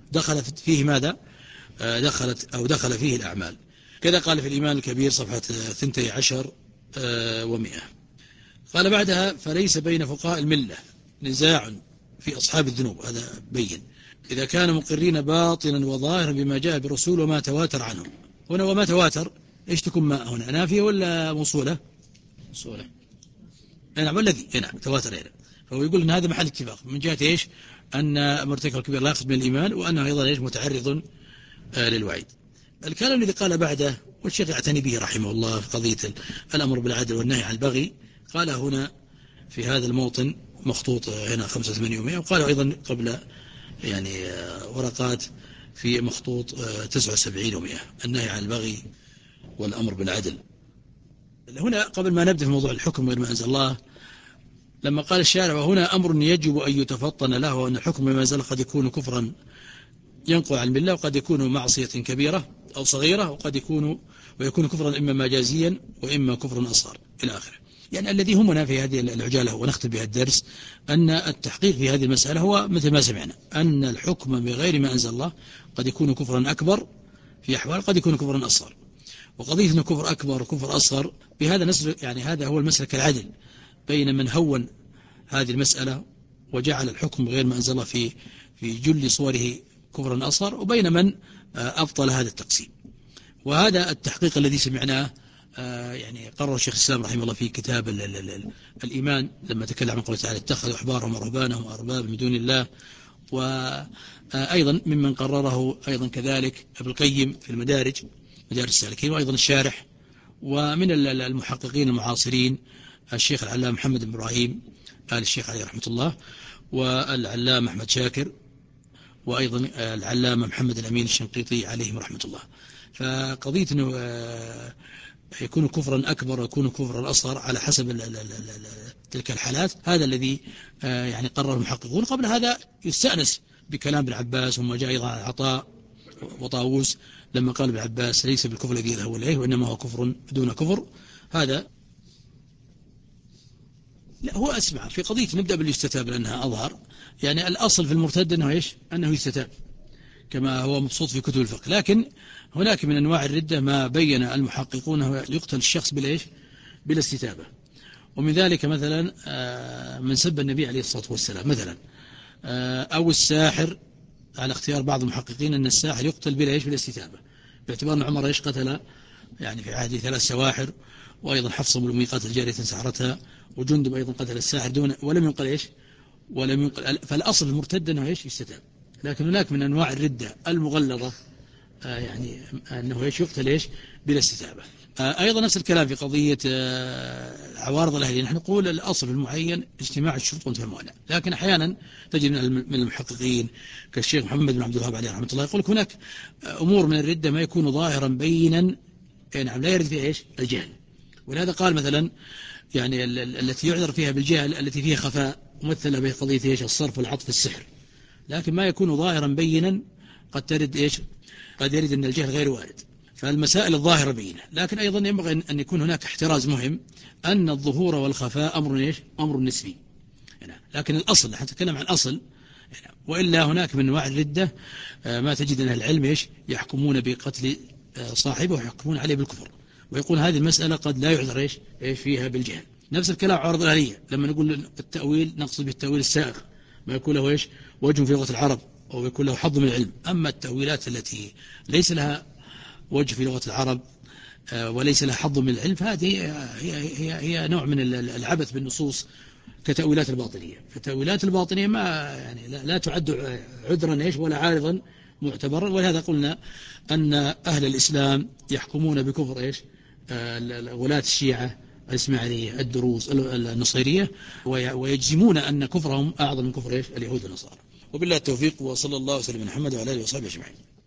دخلت فيه ماذا؟ دخلت أو دخل فيه الأعمال. كذا قال في الإيمان الكبير صفحة اثنتي عشر ومئة. قال بعدها: فليس بين فقهاء الملة نزاع في أصحاب الذنوب. هذا بين إذا كانوا مقرين باطنا وظاهرا بما جاء بالرسول وما تواتر عنهم. هنا وما تواتر إيش تكون ما هنا؟ نافية ولا موصولة؟ موصولة. نعم والذي نعم تواتر هنا. فهو يقول أن هذا محل اتفاق من جهة إيش؟ أن مرتكب الكبير لا يخرج من الإيمان، وأنه أيضا إيش؟ متعرض آه للوعيد. الكلام الذي قال بعده والشيخ يعتني به رحمه الله في قضية الأمر بالعدل والنهي عن البغي، قال هنا في هذا الموطن مخطوط هنا خمسة وثمانين ومئة، وقال أيضا قبل يعني ورقات في مخطوط تسعة وسبعين ومئة النهي عن البغي والأمر بالعدل. هنا قبل ما نبدأ في موضوع الحكم غير ما أنزل الله، لما قال الشارع: وهنا أمر يجب أن يتفطن له، وأن الحكم بما أنزل قد يكون كفرا ينقل عن المله، وقد يكون معصية كبيرة أو صغيرة، وقد يكون ويكون كفرا إما مجازيا وإما كفرا أصغر إلى آخره. يعني الذي همنا في هذه العجالة ونختم بها الدرس أن التحقيق في هذه المسألة هو مثل ما سمعنا، أن الحكم بغير ما أنزل الله قد يكون كفرا أكبر في أحوال، قد يكون كفرا أصغر. وقضية أنه كفر أكبر وكفر أصغر بهذا نسل، يعني هذا هو المسلك العدل بين من هون هذه المسألة وجعل الحكم بغير ما أنزل الله في في جل صوره كفرا أصغر، وبين من أبطل هذا التقسيم. وهذا التحقيق الذي سمعناه يعني قرر الشيخ الإسلام رحمه الله في كتاب ال ال ال الإيمان لما تكلم عن قوله تعالى: اتخذوا أحبارهم ورهبانهم أربابا من دون الله. وأيضا ممن قرره أيضا كذلك ابن القيم في المدارج مدارج السالكين، وأيضا الشارح. ومن المحققين المعاصرين الشيخ العلامة محمد بن إبراهيم آل الشيخ عليه رحمة الله، والعلامة أحمد شاكر، وأيضا العلامة محمد الأمين الشنقيطي عليهم رحمة الله. فقضية أنه يكون كفرا أكبر ويكون كفرا أصغر على حسب تلك الحالات، هذا الذي يعني قرر المحققون. قبل هذا يستأنس بكلام ابن عباس، وما جاء أيضا عطاء وطاووس لما قال ابن عباس: ليس بالكفر الذي يذهب إليه وإنما هو كفر دون كفر. هذا لا هو أسمع في قضية نبدأ باليستتاب لأنها أظهر. يعني الأصل في المرتد أنه إيش؟ أنه يستتاب كما هو مبسوط في كتب الفقه. لكن هناك من أنواع الردة ما بين المحققون هو يقتل الشخص بالإيش؟ بلا استتابة. ومن ذلك مثلا من سب النبي عليه الصلاة والسلام مثلا، أو الساحر، على اختيار بعض المحققين أن الساحر يقتل بلا إيش؟ بلا استتابة، باعتبار أن عمر إيش؟ قتل يعني في عهده ثلاث سواحر، وأيضا حفصة بن أمية قتل جارية سحرتها، وجندب أيضا قتل الساحر دون ولم ينقل إيش؟ ولم ينقل. فالأصل المرتد أنه إيش؟ يستتاب. لكن هناك من أنواع الردة المغلظة آه يعني أنه إيش؟ يقتل إيش؟ بلا استتابة. آه أيضا نفس الكلام في قضية آه عوارض الأهلية. نحن نقول الأصل المعين اجتماع الشروط وانتهى الموانع، لكن أحيانا تجد من المحققين كالشيخ محمد بن عبد الوهاب عليه رحمة الله يقول هناك أمور من الردة ما يكون ظاهرا بينا، نعم لا يرد فيها إيش؟ الجهل. ولهذا قال مثلا يعني التي يعذر فيها بالجهل التي فيها خفاء، مثل به قضية إيش؟ الصرف والعطف السحر. لكن ما يكون ظاهرا بينا قد ترد إيش؟ قد يرد أن الجهل غير وارد. فالمسائل الظاهرة بينة. لكن أيضا ينبغي أن يكون هناك احتراز مهم، أن الظهور والخفاء أمر إيش؟ أمر نسبي. لكن الأصل نحن نتكلم عن الأصل، وإلا هناك من أنواع الردة ما تجد أن العلم إيش؟ يحكمون بقتل صاحبه ويحكمون عليه بالكفر، ويقول هذه المسألة قد لا يعذر إيش؟ إيش فيها بالجهل. نفس الكلام عرض الآلية، لما نقول التأويل نقصد بالتأويل السائغ ما يكون له إيش؟ وجه في لغة العرب أو يكون له حظ من العلم. أما التأويلات التي ليس لها وجه في لغة العرب وليس لها حظ من العلم، فهذه هي, هي, هي نوع من العبث بالنصوص كتأويلات الباطنية. فالتأويلات الباطنية ما يعني لا, لا تعد عذرا إيش؟ ولا عارضا معتبرا. ولهذا قلنا أن أهل الإسلام يحكمون بكفر إيش؟ ولاة الشيعة الإسماعيلية الدروز النصيرية، ويجزمون أن كفرهم أعظم من كفر إيش؟ اليهود والنصارى. وبالله التوفيق، وصلى الله وسلم على محمد وعلى آله وصحبه أجمعين.